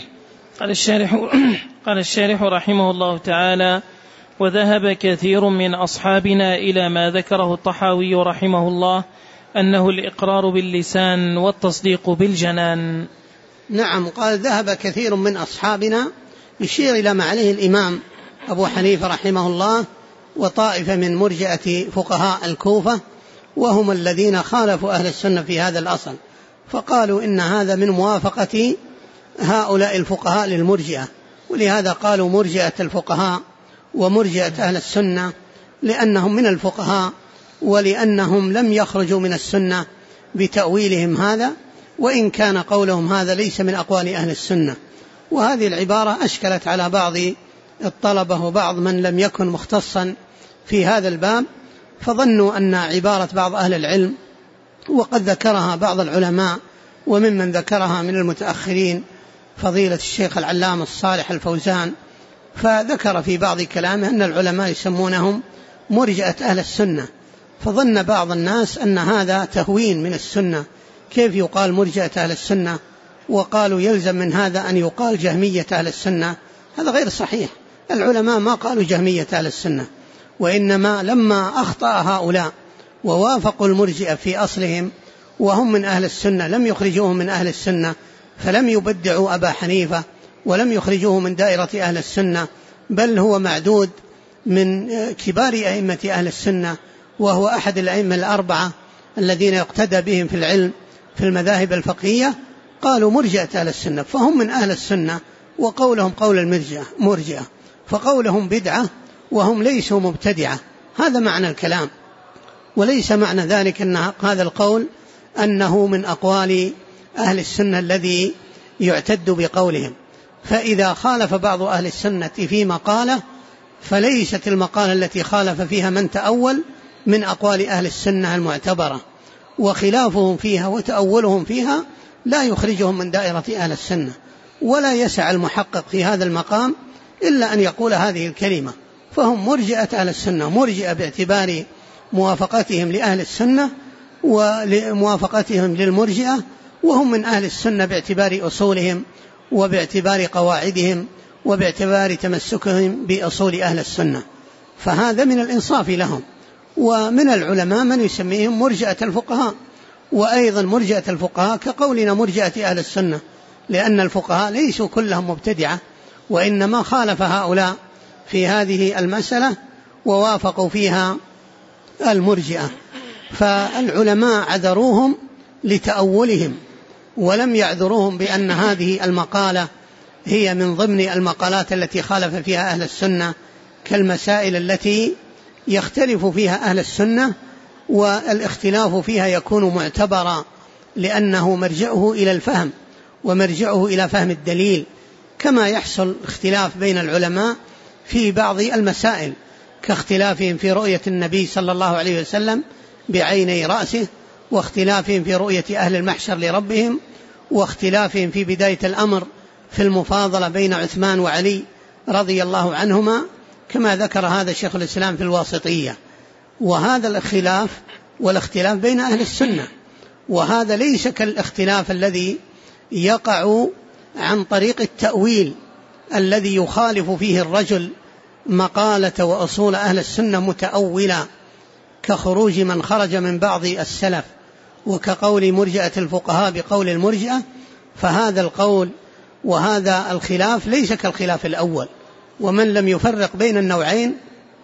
قال الشارح رحمه الله تعالى: وذهب كثير من أصحابنا إلى ما ذكره الطحاوي رحمه الله أنه الإقرار باللسان والتصديق بالجنان. نعم، قال ذهب كثير من أصحابنا، يشير إلى ما عليه الإمام أبو حنيفة رحمه الله وطائفة من مرجئة فقهاء الكوفة، وهم الذين خالفوا أهل السنة في هذا الأصل، فقالوا إن هذا من موافقة هؤلاء الفقهاء للمرجئة، ولهذا قالوا مرجئة الفقهاء ومرجئة أهل السنة، لأنهم من الفقهاء ولأنهم لم يخرجوا من السنة بتأويلهم هذا، وإن كان قولهم هذا ليس من أقوال أهل السنة. وهذه العبارة أشكلت على بعض الطلبة وبعض من لم يكن مختصا في هذا الباب، فظنوا أن عبارة بعض أهل العلم، وقد ذكرها بعض العلماء وممن ذكرها من المتأخرين فضيلة الشيخ العلامة الصالح الفوزان، فذكر في بعض كلامه أن العلماء يسمونهم مرجئة أهل السنة، فظن بعض الناس أن هذا تهوين من السنة، كيف يقال مرجئة أهل السنة؟ وقالوا يلزم من هذا أن يقال جهمية أهل السنة. هذا غير صحيح، العلماء ما قالوا جهمية أهل السنة، وإنما لما أخطأ هؤلاء ووافقوا المرجئة في أصلهم وهم من أهل السنة لم يخرجوهم من أهل السنة، فلم يبدعوا أبا حنيفة ولم يخرجوه من دائرة أهل السنة، بل هو معدود من كبار أئمة أهل السنة، وهو أحد الأئمة الأربعة الذين يقتدى بهم في العلم في المذاهب الفقهية. قالوا مرجئة أهل السنة، فهم من أهل السنة، وقولهم قول المرجئة، فقولهم بدعة وهم ليسوا مبتدعة. هذا معنى الكلام، وليس معنى ذلك أن هذا القول أنه من أقوال أهل السنة الذي يعتد بقولهم. فإذا خالف بعض أهل السنة في مقالة فليست المقالة التي خالف فيها من تأول من أقوال أهل السنة المعتبرة، وخلافهم فيها وتأولهم فيها لا يخرجهم من دائرة أهل السنة. ولا يسع المحقق في هذا المقام إلا أن يقول هذه الكلمة، فهم مرجئة أهل السنة، مرجئة باعتبار موافقتهم لأهل السنة وموافقتهم للمرجئة، وهم من أهل السنة باعتبار أصولهم وباعتبار قواعدهم وباعتبار تمسكهم بأصول أهل السنة. فهذا من الإنصاف لهم. ومن العلماء من يسميهم مرجئة الفقهاء، وأيضا مرجئة الفقهاء كقولنا مرجئة أهل السنة، لأن الفقهاء ليسوا كلهم مبتدعة، وإنما خالف هؤلاء في هذه المسألة ووافقوا فيها المرجئة، فالعلماء عذروهم لتأولهم ولم يعذروهم بأن هذه المقالة هي من ضمن المقالات التي خالف فيها أهل السنة، كالمسائل التي يختلف فيها أهل السنة، والاختلاف فيها يكون معتبرا لأنه مرجعه إلى الفهم ومرجعه إلى فهم الدليل، كما يحصل اختلاف بين العلماء في بعض المسائل كاختلافهم في رؤية النبي صلى الله عليه وسلم بعيني رأسه، واختلافهم في رؤية أهل المحشر لربهم، واختلافهم في بداية الأمر في المفاضلة بين عثمان وعلي رضي الله عنهما، كما ذكر هذا شيخ الإسلام في الواسطية. وهذا الخلاف والاختلاف بين أهل السنة، وهذا ليس كالاختلاف الذي يقع عن طريق التأويل الذي يخالف فيه الرجل مقالة وأصول أهل السنة متأولا، كخروج من خرج من بعض السلف، وكقول مرجئة الفقهاء بقول المرجئة. فهذا القول وهذا الخلاف ليس كالخلاف الأول، ومن لم يفرق بين النوعين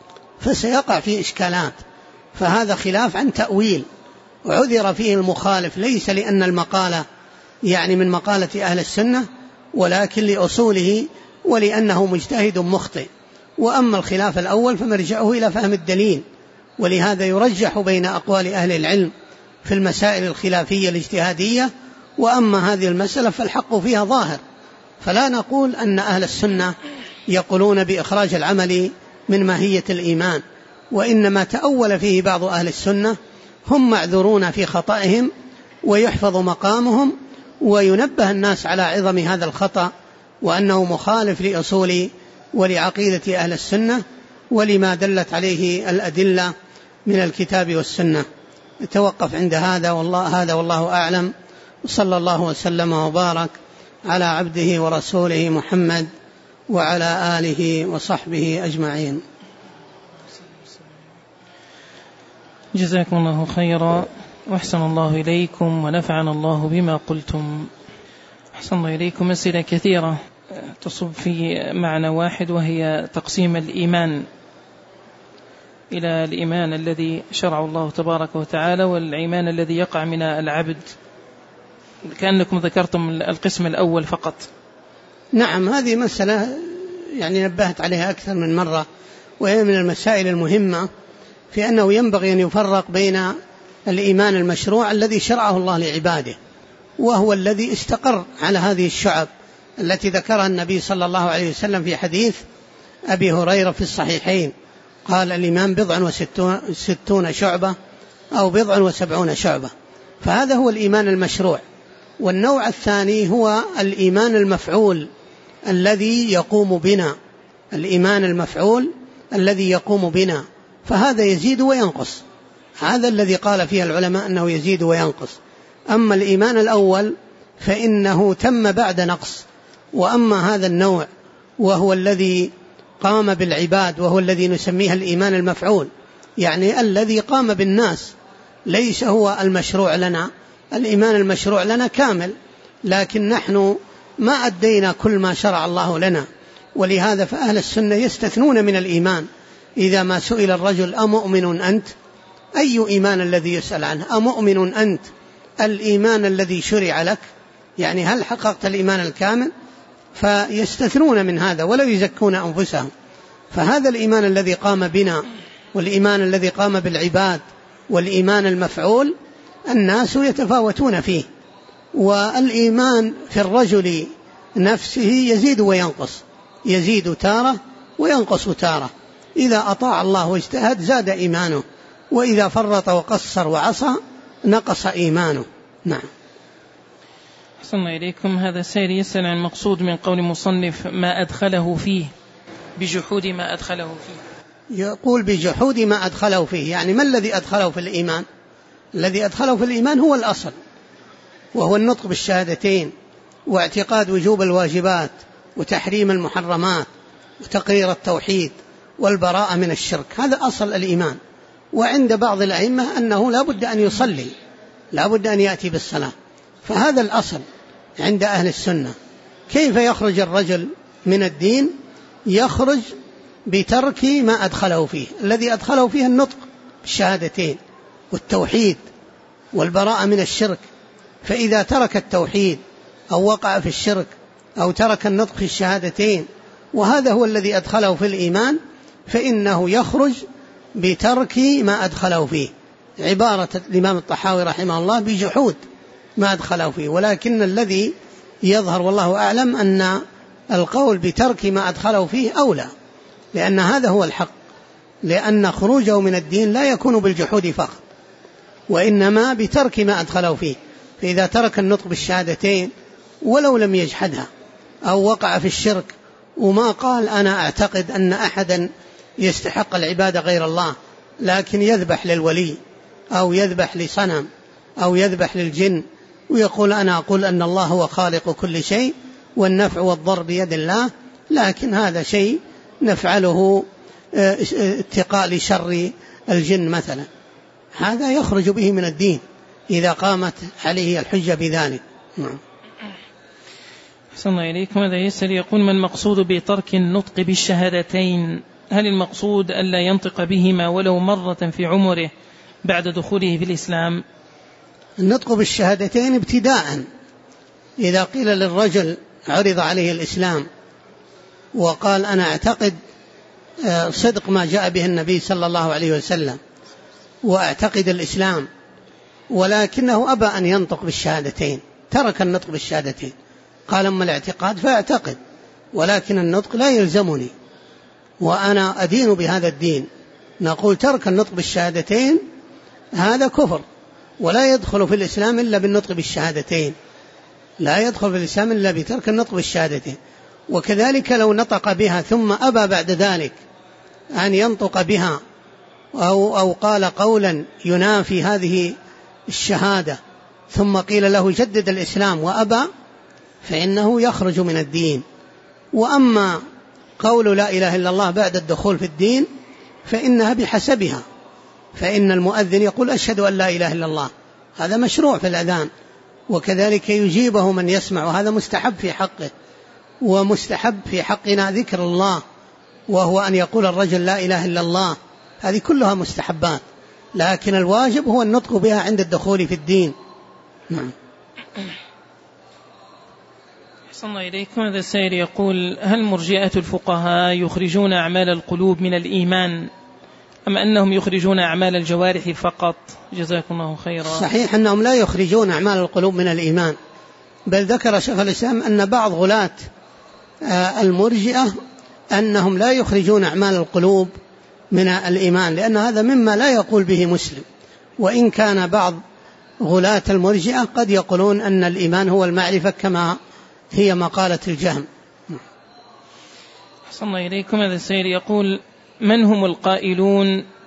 فسيقع في إشكالات. فهذا خلاف عن تأويل، وعذر فيه المخالف ليس لأن المقالة يعني من مقالة أهل السنة، ولكن لأصوله ولأنه مجتهد مخطئ. وأما الخلاف الأول فمرجعه إلى فهم الدليل، ولهذا يرجح بين أقوال أهل العلم في المسائل الخلافية الاجتهادية. وأما هذه المسألة فالحق فيها ظاهر، فلا نقول أن أهل السنة يقولون بإخراج العمل من ماهية الإيمان، وإنما تأول فيه بعض أهل السنة، هم معذورون في خطئهم ويحفظ مقامهم، وينبه الناس على عظم هذا الخطأ وأنه مخالف لأصول ولعقيدة أهل السنة ولما دلت عليه الأدلة من الكتاب والسنة. نتوقف عند هذا والله أعلم، وصلى الله وسلم وبارك على عبده ورسوله محمد وعلى آله وصحبه أجمعين. جزاكم الله خيرا وأحسن الله إليكم ونفعنا الله بما قلتم. أحسن الله إليكم. أسئلة كثيرة تصب في معنى واحد، وهي تقسيم الإيمان إلى الإيمان الذي شرعه الله تبارك وتعالى والإيمان الذي يقع من العبد. كأنكم ذكرتم القسم الأول فقط. نعم، هذه مسألة يعني نبهت عليها أكثر من مرة، وهي من المسائل المهمة في أنه ينبغي أن يفرق بين الإيمان المشروع الذي شرعه الله لعباده، وهو الذي استقر على هذه الشعب التي ذكرها النبي صلى الله عليه وسلم في حديث أبي هريرة في الصحيحين، قال الإيمان 67 شعبة أو 70 شعبة. فهذا هو الإيمان المشروع. والنوع الثاني هو الإيمان المفعول الذي يقوم بنا، الإيمان المفعول الذي يقوم بنا، فهذا يزيد وينقص. هذا الذي قال فيه العلماء أنه يزيد وينقص. أما الإيمان الأول فإنه تم بعد نقص. وأما هذا النوع وهو الذي قام بالعباد، وهو الذي نسميه الإيمان المفعول، يعني الذي قام بالناس، ليس هو المشروع لنا. الإيمان المشروع لنا كامل، لكن نحن ما أدينا كل ما شرع الله لنا. ولهذا فأهل السنة يستثنون من الإيمان. إذا ما سئل الرجل أمؤمن أنت، أي إيمان الذي يسأل عنه؟ أمؤمن أنت الإيمان الذي شرع لك، يعني هل حققت الإيمان الكامل؟ فيستثنون من هذا ولا يزكون أنفسهم. فهذا الإيمان الذي قام بنا، والإيمان الذي قام بالعباد، والإيمان المفعول، الناس يتفاوتون فيه. والإيمان في الرجل نفسه يزيد وينقص، يزيد تارة وينقص تارة. إذا أطاع الله واجتهد زاد إيمانه، وإذا فرط وقصر وعصى نقص إيمانه. نعم. أحسن الله إليكم. هذا سائل يسأل عن المقصود من قول مصنف ما أدخله فيه، بجحود ما أدخله فيه. يقول بجحود ما أدخله فيه، يعني ما الذي أدخله في الإيمان؟ الذي أدخله في الإيمان هو الأصل، وهو النطق بالشهادتين، واعتقاد وجوب الواجبات، وتحريم المحرمات، وتقرير التوحيد، والبراءة من الشرك. هذا أصل الإيمان. وعند بعض الأئمة أنه لا بد أن يصلي، لا بد أن يأتي بالصلاة. فهذا الأصل عند أهل السنة. كيف يخرج الرجل من الدين؟ يخرج بترك ما أدخله فيه. الذي أدخله فيه النطق بالشهادتين والتوحيد والبراءة من الشرك. فإذا ترك التوحيد أو وقع في الشرك أو ترك النطق في الشهادتين، وهذا هو الذي أدخله في الإيمان، فإنه يخرج بترك ما أدخله فيه. عبارة الإمام الطحاوي رحمه الله بجحود ما أدخله فيه. ولكن الذي يظهر والله أعلم أن القول بترك ما أدخله فيه أولى، لأن هذا هو الحق، لأن خروجه من الدين لا يكون بالجحود فقط، وإنما بترك ما أدخله فيه. فإذا ترك النطق بالشهادتين ولو لم يجحدها، أو وقع في الشرك وما قال أنا أعتقد أن أحدا يستحق العبادة غير الله، لكن يذبح للولي أو يذبح لصنم أو يذبح للجن، ويقول أنا أقول أن الله هو خالق كل شيء والنفع والضر بيد الله، لكن هذا شيء نفعله اتقاء لشر الجن مثلا، هذا يخرج به من الدين إذا قامت عليه الحجة بذلك. أحسن الله إليكم. هذا يسأل يقول ما المقصود بترك النطق بالشهادتين؟ هل المقصود ألا ينطق بهما ولو مرة في عمره بعد دخوله في الإسلام؟ النطق بالشهادتين ابتداء، إذا قيل للرجل عرض عليه الإسلام وقال أنا أعتقد صدق ما جاء به النبي صلى الله عليه وسلم وأعتقد الإسلام، ولكنه أبى أن ينطق بالشهادتين، ترك النطق بالشهادتين، قال أما الاعتقاد فأعتقد ولكن النطق لا يلزمني وأنا أدين بهذا الدين، نقول ترك النطق بالشهادتين هذا كفر، ولا يدخل في الإسلام إلا بالنطق بالشهادتين، لا يدخل في الإسلام إلا بترك النطق بالشهادتين. وكذلك لو نطق بها ثم أبى بعد ذلك أن ينطق بها أو قال قولا ينافي هذه الشهادة ثم قيل له جدد الإسلام وأبى، فإنه يخرج من الدين. وأما قول لا إله إلا الله بعد الدخول في الدين فإنها بحسبها، فإن المؤذن يقول أشهد أن لا إله إلا الله، هذا مشروع في الأذان، وكذلك يجيبه من يسمع، وهذا مستحب في حقه. ومستحب في حقنا ذكر الله، وهو أن يقول الرجل لا إله إلا الله، هذه كلها مستحبات، لكن الواجب هو النطق بها عند الدخول في الدين. نعم. أحسن الله إليكم. هذا السائل يقول: هل مرجئة الفقهاء يخرجون أعمال القلوب من الإيمان أم أنهم يخرجون أعمال الجوارح فقط؟ جزاكم الله خيرا. صحيح أنهم لا يخرجون أعمال القلوب من الإيمان، بل ذكر شيخ الإسلام أن بعض غلاة المرجئة أنهم لا يخرجون أعمال القلوب من الإيمان، لأن هذا مما لا يقول به مسلم، وإن كان بعض غلاة المرجئة قد يقولون أن الإيمان هو المعرفة كما هي مقالة الجهم. أحسن الله إليكم. هذا السائل يقول: من هم القائلون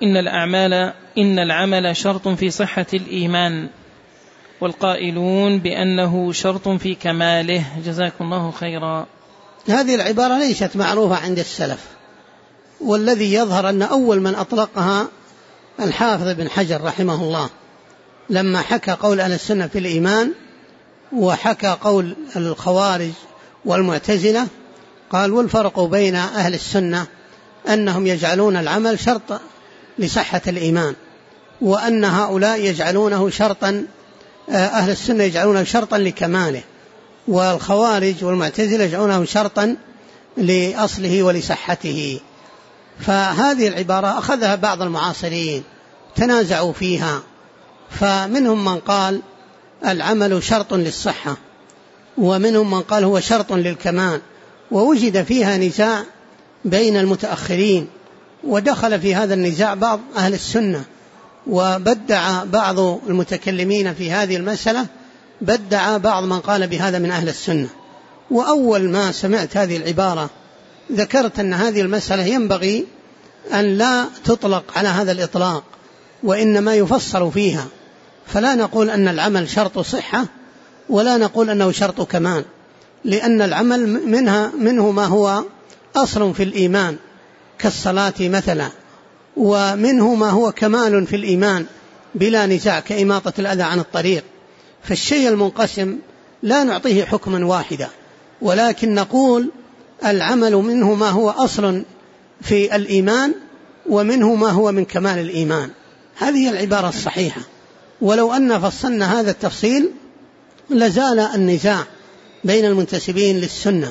إن العمل شرط في صحة الإيمان، والقائلون بأنه شرط في كماله؟ جزاكم الله خيرا. هذه العبارة ليست معروفة عند السلف، والذي يظهر أن أول من أطلقها الحافظ بن حجر رحمه الله لما حكى قول أهل السنة في الإيمان، وحكى قول الخوارج والمعتزلة، قال: والفرق بين أهل السنة أنهم يجعلون العمل شرط لصحة الإيمان، وأن هؤلاء يجعلونه شرطا، أهل السنة يجعلونه شرطا لكماله، والخوارج والمعتزلة يجعلونه شرطا لأصله ولصحته. فهذه العبارة أخذها بعض المعاصرين تنازعوا فيها، فمنهم من قال العمل شرط للصحة، ومنهم من قال هو شرط للكمال، ووجد فيها نزاع بين المتأخرين، ودخل في هذا النزاع بعض أهل السنة، وبدع بعض المتكلمين في هذه المسألة، بدع بعض من قال بهذا من أهل السنة. وأول ما سمعت هذه العبارة ذكرت أن هذه المسألة ينبغي أن لا تطلق على هذا الإطلاق، وإنما يفصل فيها، فلا نقول أن العمل شرط صحة، ولا نقول أنه شرط كمال، لأن العمل منه ما هو أصل في الإيمان كالصلاة مثلا، ومنه ما هو كمال في الإيمان بلا نزاع كإماطة الأذى عن الطريق. فالشيء المنقسم لا نعطيه حكما واحدا، ولكن نقول العمل منه ما هو أصل في الإيمان، ومنه ما هو من كمال الإيمان. هذه العبارة الصحيحة، ولو أن فصلنا هذا التفصيل لزال النزاع بين المنتسبين للسنة.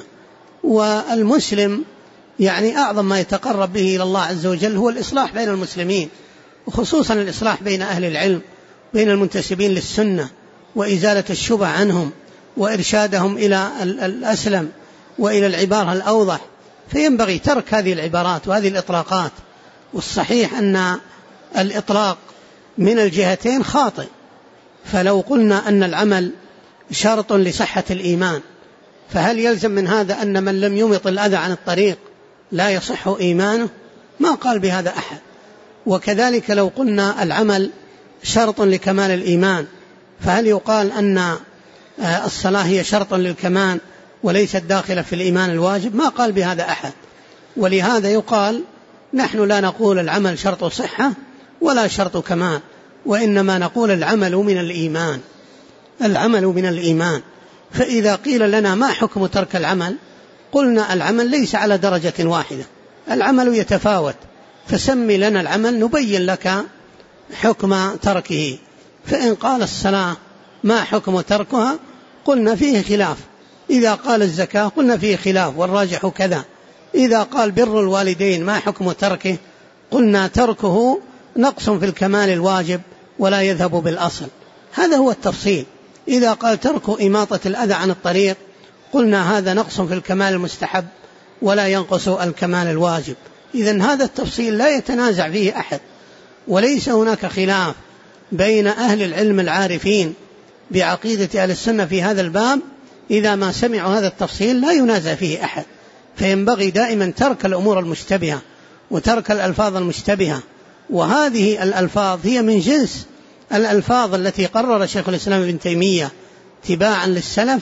والمسلم يعني أعظم ما يتقرب به إلى الله عز وجل هو الإصلاح بين المسلمين، وخصوصا الإصلاح بين أهل العلم، بين المنتسبين للسنة، وإزالة الشبه عنهم، وإرشادهم إلى الأسلم وإلى العبارة الأوضح. فينبغي ترك هذه العبارات وهذه الإطلاقات، والصحيح أن الإطلاق من الجهتين خاطئ. فلو قلنا أن العمل شرط لصحة الإيمان، فهل يلزم من هذا أن من لم يمط الأذى عن الطريق لا يصح إيمانه؟ ما قال بهذا أحد. وكذلك لو قلنا العمل شرط لكمال الإيمان، فهل يقال أن الصلاة هي شرط للكمال وليست داخلة في الإيمان الواجب؟ ما قال بهذا أحد. ولهذا يقال نحن لا نقول العمل شرط صحة ولا شرط كمال، وإنما نقول العمل من الإيمان، العمل من الإيمان. فإذا قيل لنا ما حكم ترك العمل، قلنا العمل ليس على درجة واحدة، العمل يتفاوت، فسمي لنا العمل نبين لك حكم تركه. فإن قال الصلاة ما حكم تركها، قلنا فيه خلاف. إذا قال الزكاة قلنا فيه خلاف والراجح كذا. إذا قال بر الوالدين ما حكم تركه، قلنا تركه نقص في الكمال الواجب ولا يذهب بالأصل. هذا هو التفصيل. إذا قال ترك إماطة الأذى عن الطريق، قلنا هذا نقص في الكمال المستحب ولا ينقص الكمال الواجب. إذن هذا التفصيل لا يتنازع فيه أحد، وليس هناك خلاف بين أهل العلم العارفين بعقيدة أهل السنة في هذا الباب. إذا ما سمعوا هذا التفصيل لا ينازع فيه أحد. فينبغي دائما ترك الأمور المشتبهة وترك الألفاظ المشتبهة، وهذه الألفاظ هي من جنس الألفاظ التي قرر شيخ الإسلام ابن تيمية اتباعا للسلف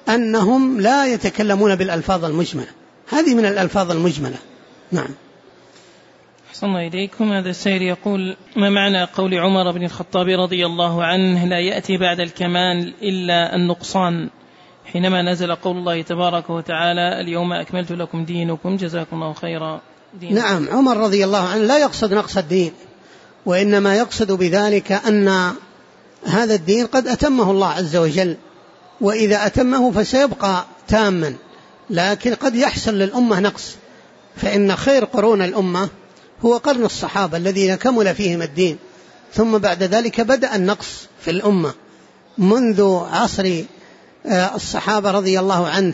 أنهم لا يتكلمون بالألفاظ المجملة، هذه من الألفاظ المجملة. نعم. أحسن الله إليكم. هذا السائل يقول: ما معنى قول عمر بن الخطاب رضي الله عنه: لا يأتي بعد الكمال إلا النقصان، حينما نزل قول الله تبارك وتعالى: اليوم أكملت لكم دينكم، جزاكم الله خيرا. نعم، عمر رضي الله عنه لا يقصد نقص الدين، وإنما يقصد بذلك أن هذا الدين قد أتمه الله عز وجل، وإذا أتمه فسيبقى تاما، لكن قد يحصل للأمة نقص، فإن خير قرون الأمة هو قرن الصحابة الذين كمل فيهم الدين، ثم بعد ذلك بدأ النقص في الأمة منذ عصر الصحابة رضي الله عنه،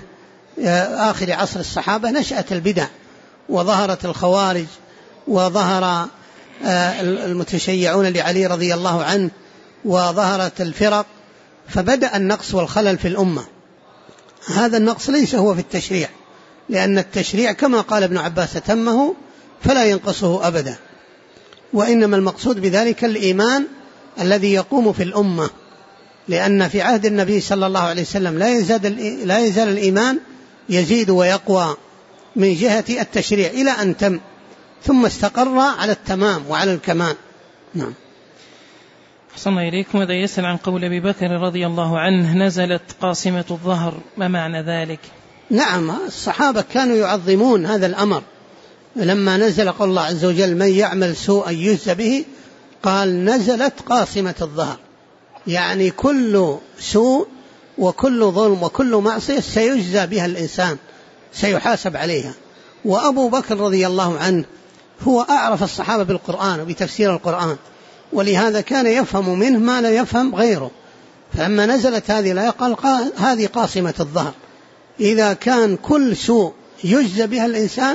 آخر عصر الصحابة نشأت البدع وظهرت الخوارج وظهر المتشيعون لعلي رضي الله عنه وظهرت الفرق، فبدأ النقص والخلل في الأمة. هذا النقص ليس هو في التشريع، لأن التشريع كما قال ابن عباس تمه فلا ينقصه أبدا، وإنما المقصود بذلك الإيمان الذي يقوم في الأمة، لأن في عهد النبي صلى الله عليه وسلم لا يزال الإيمان يزيد ويقوى من جهة التشريع إلى أن تم، ثم استقر على التمام وعلى الكمال. نعم. أحسن الله إليكم. هذا يسأل عن قول أبي بكر رضي الله عنه: نزلت قاصمة الظهر، ما معنى ذلك؟ نعم، الصحابة كانوا يعظمون هذا الأمر، لما نزل قول الله عز وجل: من يعمل سوءا يجزى به، قال: نزلت قاصمة الظهر، يعني كل سوء وكل ظلم وكل معصية سيجزى بها الإنسان، سيحاسب عليها. وأبو بكر رضي الله عنه هو أعرف الصحابة بالقرآن وبتفسير القرآن، ولهذا كان يفهم منه ما لا يفهم غيره، فلما نزلت هذه الآية قال: هذه قاصمة الظهر، إذا كان كل سوء يجزى بها الإنسان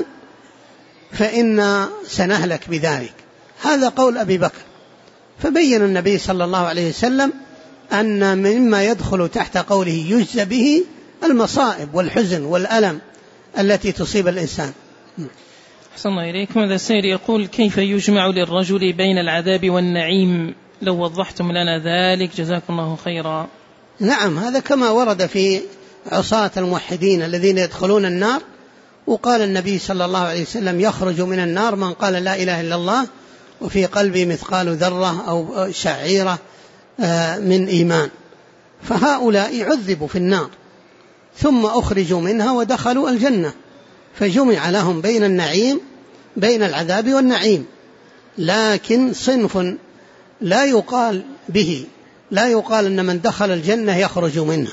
فإن سنهلك بذلك. هذا قول أبي بكر. فبين النبي صلى الله عليه وسلم أن مما يدخل تحت قوله يجزى به المصائب والحزن والألم التي تصيب الإنسان. أحسن الله إليكم. هذا السائل يقول: كيف يجمع للرجل بين العذاب والنعيم؟ لو وضحتم لنا ذلك جزاكم الله خيرا. نعم، هذا كما ورد في عصاة الموحدين الذين يدخلون النار، وقال النبي صلى الله عليه وسلم: يخرج من النار من قال لا إله إلا الله وفي قلبه مثقال ذرة أو شعيرة من إيمان، فهؤلاء عذبوا في النار ثم أخرجوا منها ودخلوا الجنة، فجمع لهم بين النعيم، بين العذاب والنعيم. لكن صنف لا يقال به، لا يقال أن من دخل الجنة يخرج منها،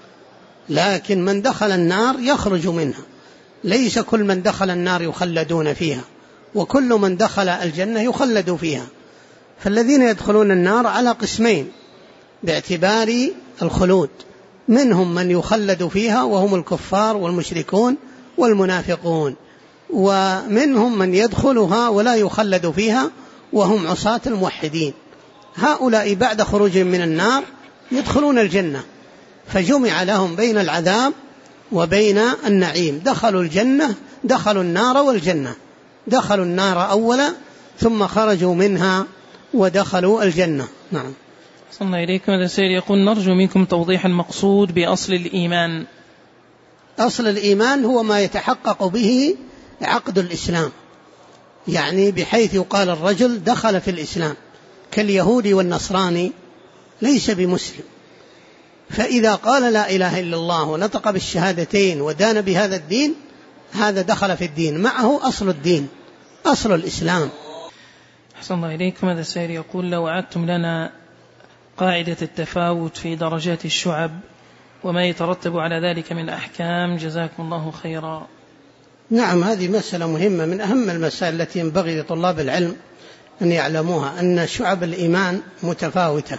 لكن من دخل النار يخرج منها. ليس كل من دخل النار يخلدون فيها، وكل من دخل الجنة يخلد فيها. فالذين يدخلون النار على قسمين باعتبار الخلود: منهم من يخلد فيها وهم الكفار والمشركون والمنافقون، ومنهم من يدخلها ولا يخلد فيها وهم عصاة الموحدين. هؤلاء بعد خروجهم من النار يدخلون الجنة، فجمع لهم بين العذاب وبين النعيم. دخلوا الجنة، دخلوا النار والجنة، دخلوا النار أولا ثم خرجوا منها ودخلوا الجنة. نعم. صلى الله إليكم. هذا السائل يقول: نرجو منكم توضيح المقصود بأصل الإيمان. أصل الإيمان هو ما يتحقق به عقد الإسلام، يعني بحيث يقال الرجل دخل في الإسلام، كاليهودي والنصراني ليس بمسلم، فإذا قال لا إله إلا الله ونطق بالشهادتين ودان بهذا الدين، هذا دخل في الدين، معه أصل الدين، أصل الإسلام. أحسن الله إليكم. هذا السائل يقول: لو أعدتم لنا قاعدة التفاوت في درجات الشعب وما يترتب على ذلك من أحكام، جزاكم الله خيرا. نعم، هذه مسألة مهمة، من أهم المسائل التي ينبغي لطلاب العلم أن يعلموها، أن شعب الإيمان متفاوتة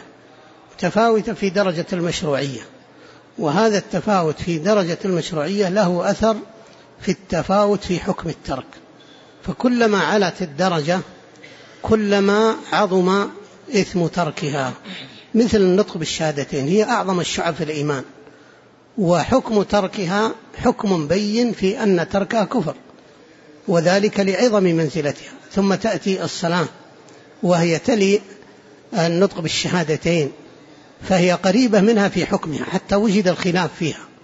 في درجة المشروعية، وهذا التفاوت في درجة المشروعية له أثر في التفاوت في حكم الترك، فكلما علت الدرجة كلما عظم إثم تركها. مثل النطق بالشهادتين هي أعظم الشعب في الإيمان، وحكم تركها حكم بين في أن تركها كفر، وذلك لعظم منزلتها. ثم تأتي الصلاة وهي تلي النطق بالشهادتين، فهي قريبة منها في حكمها حتى وجد الخلاف فيها،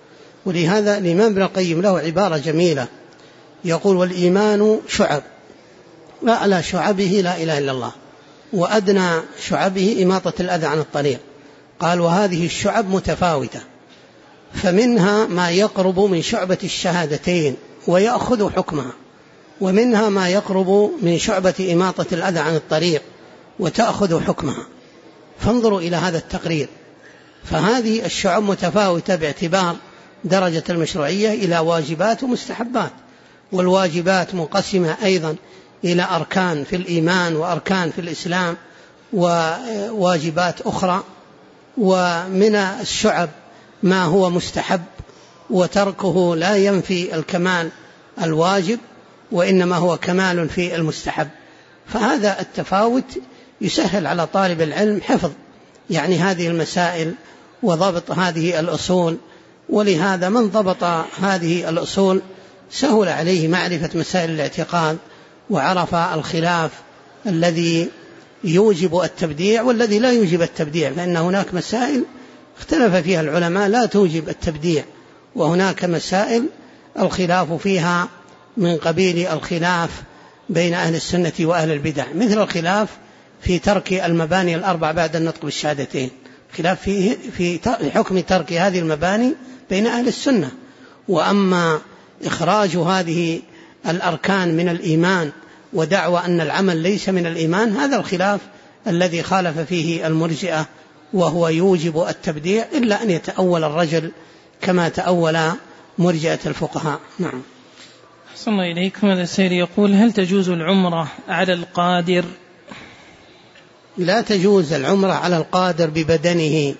ولهذا الإمام ابن القيم له عبارة جميلة يقول: والإيمان شعب، أعلى شعبه لا إله إلا الله، وأدنى شعبه إماطة الأذى عن الطريق. قال: وهذه الشعب متفاوتة، فمنها ما يقرب من شعبة الشهادتين ويأخذ حكمها، ومنها ما يقرب من شعبة إماطة الأذى عن الطريق وتأخذ حكمها. فانظروا إلى هذا التقرير، فهذه الشعب متفاوتة باعتبار درجة المشروعية إلى واجبات ومستحبات، والواجبات منقسمة أيضا إلى أركان في الإيمان وأركان في الإسلام وواجبات أخرى. ومن الشعب ما هو مستحب وتركه لا ينفي الكمال الواجب، وإنما هو كمال في المستحب. فهذا التفاوت يسهل على طالب العلم حفظ يعني هذه المسائل وضبط هذه الأصول، ولهذا من ضبط هذه الأصول سهل عليه معرفة مسائل الاعتقاد، وعرف الخلاف الذي يوجب التبديع والذي لا يوجب التبديع، فإن هناك مسائل اختلف فيها العلماء لا توجب التبديع، وهناك مسائل الخلاف فيها من قبيل الخلاف بين أهل السنة وأهل البدع، مثل الخلاف في ترك المباني الأربع بعد النطق بالشهادتين، خلاف في حكم ترك هذه المباني بين أهل السنة. وأما إخراج هذه الأركان من الإيمان ودعوى أن العمل ليس من الإيمان، هذا الخلاف الذي خالف فيه المرجئة، وهو يوجب التبديع إلا أن يتأول الرجل كما تأول مرجئة الفقهاء. نعم. أحسن الله إليكم. هذا السائل يقول: هل تجوز العمرة على القادر؟ لا تجوز العمرة على القادر ببدنه،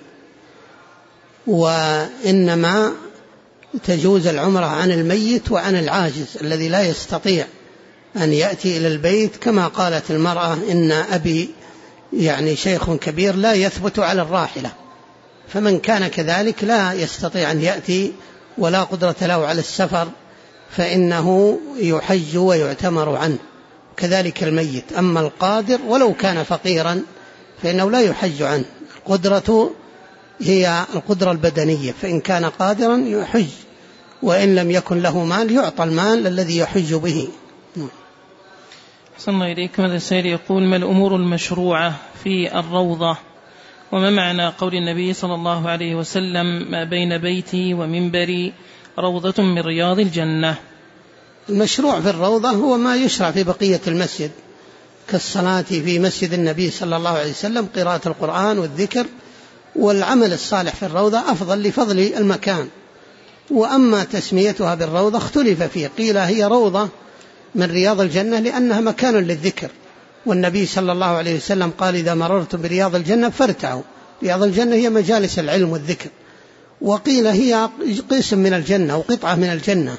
وإنما تجوز العمرة عن الميت وعن العاجز الذي لا يستطيع أن يأتي إلى البيت، كما قالت المرأة: إن أبي يعني شيخ كبير لا يثبت على الراحلة. فمن كان كذلك لا يستطيع أن يأتي ولا قدرة له على السفر فإنه يحج ويعتمر عنه، كذلك الميت. أما القادر ولو كان فقيرا فإنه لا يحج عنه، القدرة هي القدرة البدنية، فإن كان قادرا يحج، وإن لم يكن له مال يعطى المال الذي يحج به. أحسن الله إليكم. هذا السائل يقول: ما الأمور المشروعة في الروضة؟ وما معنى قول النبي صلى الله عليه وسلم: ما بين بيتي ومنبري روضة من رياض الجنة؟ المشروع في الروضة هو ما يشرع في بقية المسجد، كالصلاة في مسجد النبي صلى الله عليه وسلم، قراءة القرآن والذكر، والعمل الصالح في الروضة أفضل لفضل المكان. وأما تسميتها بالروضة اختلف فيه، قيل هي روضة من رياض الجنة لأنها مكان للذكر، والنبي صلى الله عليه وسلم قال: إذا مررتم برياض الجنة فارتعوا. رياض الجنة هي مجالس العلم والذكر. وقيل هي قسم من الجنة وقطعة من الجنة.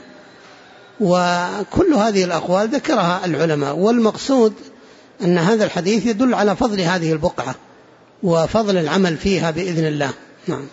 وكل هذه الأقوال ذكرها العلماء، والمقصود أن هذا الحديث يدل على فضل هذه البقعة وفضل العمل فيها بإذن الله. نعم.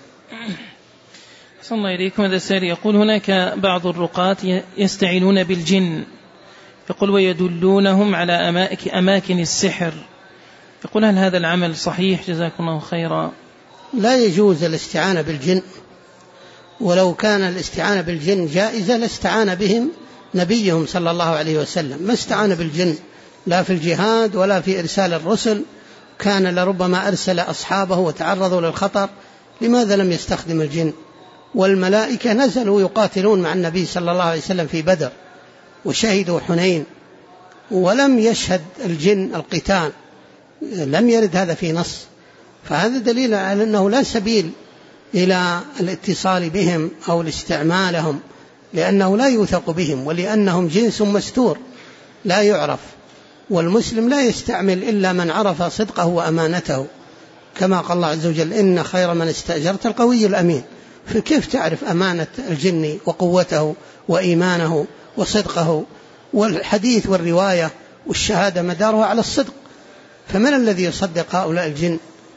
صلى الله إليكم. هذا السائل يقول: هناك بعض الرقاة يستعينون بالجن، يقول ويدلونهم على أماكن السحر، يقول هل هذا العمل صحيح؟ جزاكم الله خيرا. لا يجوز الاستعانة بالجن، ولو كان الاستعانة بالجن جائزة لاستعان بهم نبيهم صلى الله عليه وسلم، ما استعان بالجن لا في الجهاد ولا في إرسال الرسل، كان لربما أرسل أصحابه وتعرضوا للخطر، لماذا لم يستخدم الجن؟ والملائكة نزلوا يقاتلون مع النبي صلى الله عليه وسلم في بدر وشهدوا حنين، ولم يشهد الجن القتال، لم يرد هذا في نص. فهذا دليل على أنه لا سبيل إلى الاتصال بهم أو الاستعمالهم، لأنه لا يوثق بهم، ولأنهم جنس مستور لا يعرف، والمسلم لا يستعمل إلا من عرف صدقه وأمانته، كما قال الله عز وجل: إن خير من استأجرت القوي الأمين. فكيف تعرف أمانة الجن وقوته وإيمانه وصدقه؟ والحديث والرواية والشهادة مدارها على الصدق، فمن الذي يصدق هؤلاء الجن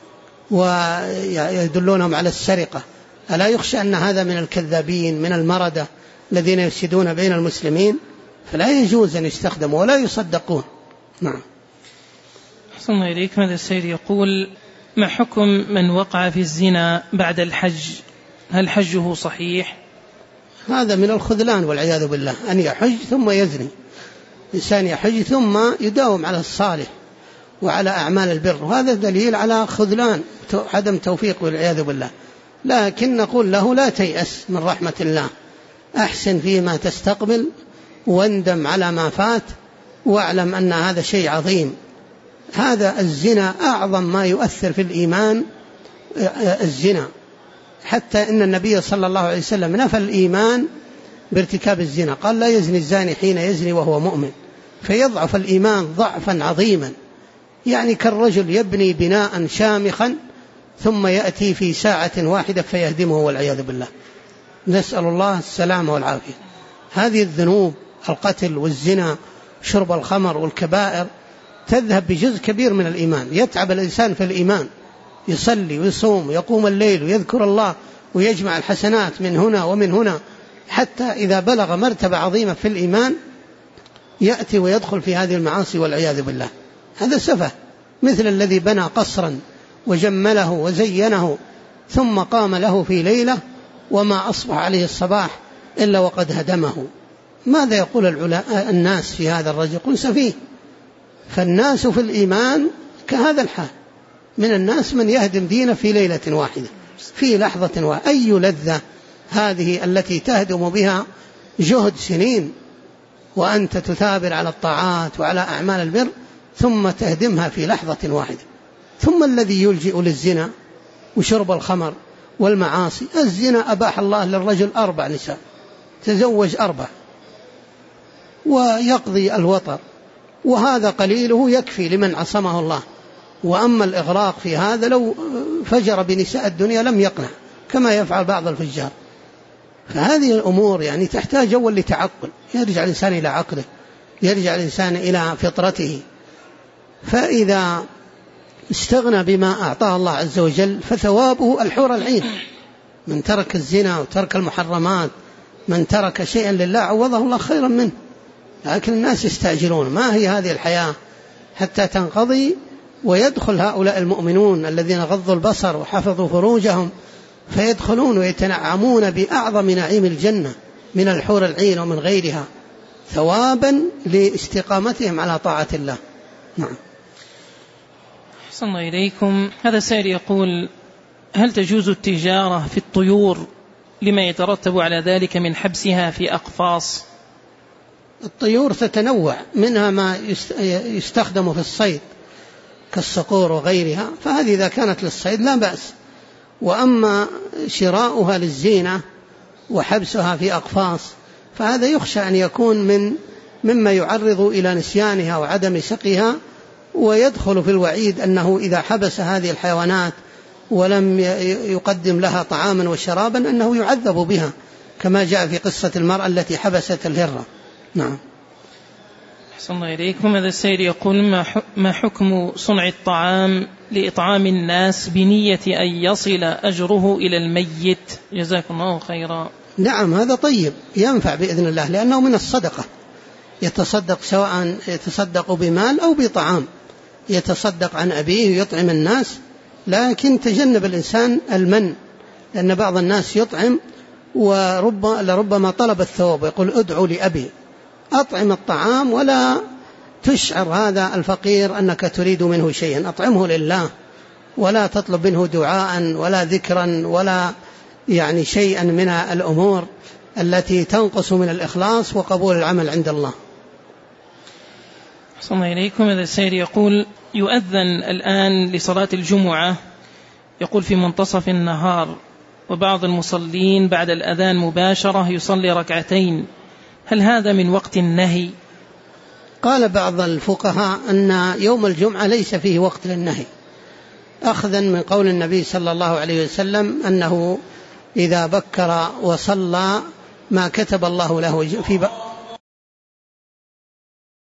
ويدلونهم على السرقة؟ ألا يخشى أن هذا من الكذابين من المردة الذين يفسدون بين المسلمين؟ فلا يجوز أن يستخدموا ولا يصدقون. نعم. أحسن الله إليك. هذا السيد يقول: ما حكم من وقع في الزنا بعد الحج؟ هل حجه صحيح؟ هذا من الخذلان والعياذ بالله، أن يحج ثم يزني. إنسان يحج ثم يداوم على الصالح وعلى أعمال البر، وهذا دليل على خذلان عدم توفيق والعياذ بالله. لكن نقول له لا تيأس من رحمة الله، أحسن فيما تستقبل واندم على ما فات، واعلم أن هذا شيء عظيم. هذا الزنا أعظم ما يؤثر في الإيمان الزنا، حتى إن النبي صلى الله عليه وسلم نفى الإيمان بارتكاب الزنا، قال لا يزني الزاني حين يزني وهو مؤمن، فيضعف الإيمان ضعفا عظيما. يعني كالرجل يبني بناء شامخا ثم يأتي في ساعة واحدة فيهدمه والعياذ بالله، نسأل الله السلامة والعافية. هذه الذنوب، القتل والزنا شرب الخمر والكبائر، تذهب بجزء كبير من الإيمان. يتعب الإنسان في الإيمان، يصلي ويصوم ويقوم الليل ويذكر الله ويجمع الحسنات من هنا ومن هنا، حتى إذا بلغ مرتبة عظيمة في الإيمان يأتي ويدخل في هذه المعاصي والعياذ بالله. هذا سفه، مثل الذي بنى قصرا وجمله وزينه ثم قام له في ليلة وما أصبح عليه الصباح إلا وقد هدمه. ماذا يقول الناس في هذا الرجل؟ يقول سفيه. فالناس في الإيمان كهذا الحال، من الناس من يهدم دينه في ليلة واحدة، في لحظة واحدة. أي لذة هذه التي تهدم بها جهد سنين، وأنت تثابر على الطاعات وعلى أعمال البر ثم تهدمها في لحظة واحدة. ثم الذي يلجئ للزنا وشرب الخمر والمعاصي. الزنا أباح الله للرجل 4 نساء، تزوج 4، ويقضي الوطر، وهذا قليله يكفي لمن عصمه الله. وأما الإغراق في هذا لو فجر بنساء الدنيا لم يقنع كما يفعل بعض الفجار. فهذه الأمور يعني تحتاج أول لتعقل، يرجع الإنسان إلى عقله، يرجع الإنسان إلى فطرته. فإذا استغنى بما أعطاه الله عز وجل فثوابه الحور العين. من ترك الزنا وترك المحرمات، من ترك شيئا لله عوضه الله خيرا منه. لكن الناس يستعجلون، ما هي هذه الحياة حتى تنقضي ويدخل هؤلاء المؤمنون الذين غضوا البصر وحفظوا فروجهم فيدخلون ويتنعمون بأعظم نعيم الجنة من الحور العين ومن غيرها، ثوابا لاستقامتهم على طاعة الله. نعم. أحسن الله إليكم. هذا سائل يقول: هل تجوز التجارة في الطيور لما يترتب على ذلك من حبسها في أقفاص؟ الطيور تتنوع، منها ما يستخدم في الصيد كالصقور وغيرها، فهذه إذا كانت للصيد لا بأس. وأما شراؤها للزينة وحبسها في أقفاص فهذا يخشى أن يكون مما يعرض إلى نسيانها وعدم سقيها، ويدخل في الوعيد أنه إذا حبس هذه الحيوانات ولم يقدم لها طعاما وشرابا أنه يعذب بها، كما جاء في قصة المرأة التي حبست الهرة. نعم. أحسن الله إليكم. هذا السائل يقول: ما حكم صنع الطعام لإطعام الناس بنية أن يصل أجره إلى الميت؟ جزاكم الله خيرا. نعم، هذا طيب، ينفع بإذن الله، لأنه من الصدقة. يتصدق سواء يتصدق بمال أو بطعام، يتصدق عن أبيه ويطعم الناس، لكن تجنب الإنسان المن، لأن بعض الناس يطعم ولربما طلب الثواب، يقول ادعوا لأبي. أطعم الطعام ولا تشعر هذا الفقير أنك تريد منه شيئا، أطعمه لله، ولا تطلب منه دعاء ولا ذكرا ولا يعني شيئا من الأمور التي تنقص من الإخلاص وقبول العمل عند الله. أحسن الله إليكم. هذا السائل يقول: يؤذن الآن لصلاة الجمعة، يقول في منتصف النهار، وبعض المصلين بعد الأذان مباشرة يصلي 2 ركعتين، هل هذا من وقت النهي؟ قال بعض الفقهاء أن يوم الجمعة ليس فيه وقت للنهي، أخذا من قول النبي صلى الله عليه وسلم أنه إذا بكر وصلى ما كتب الله له في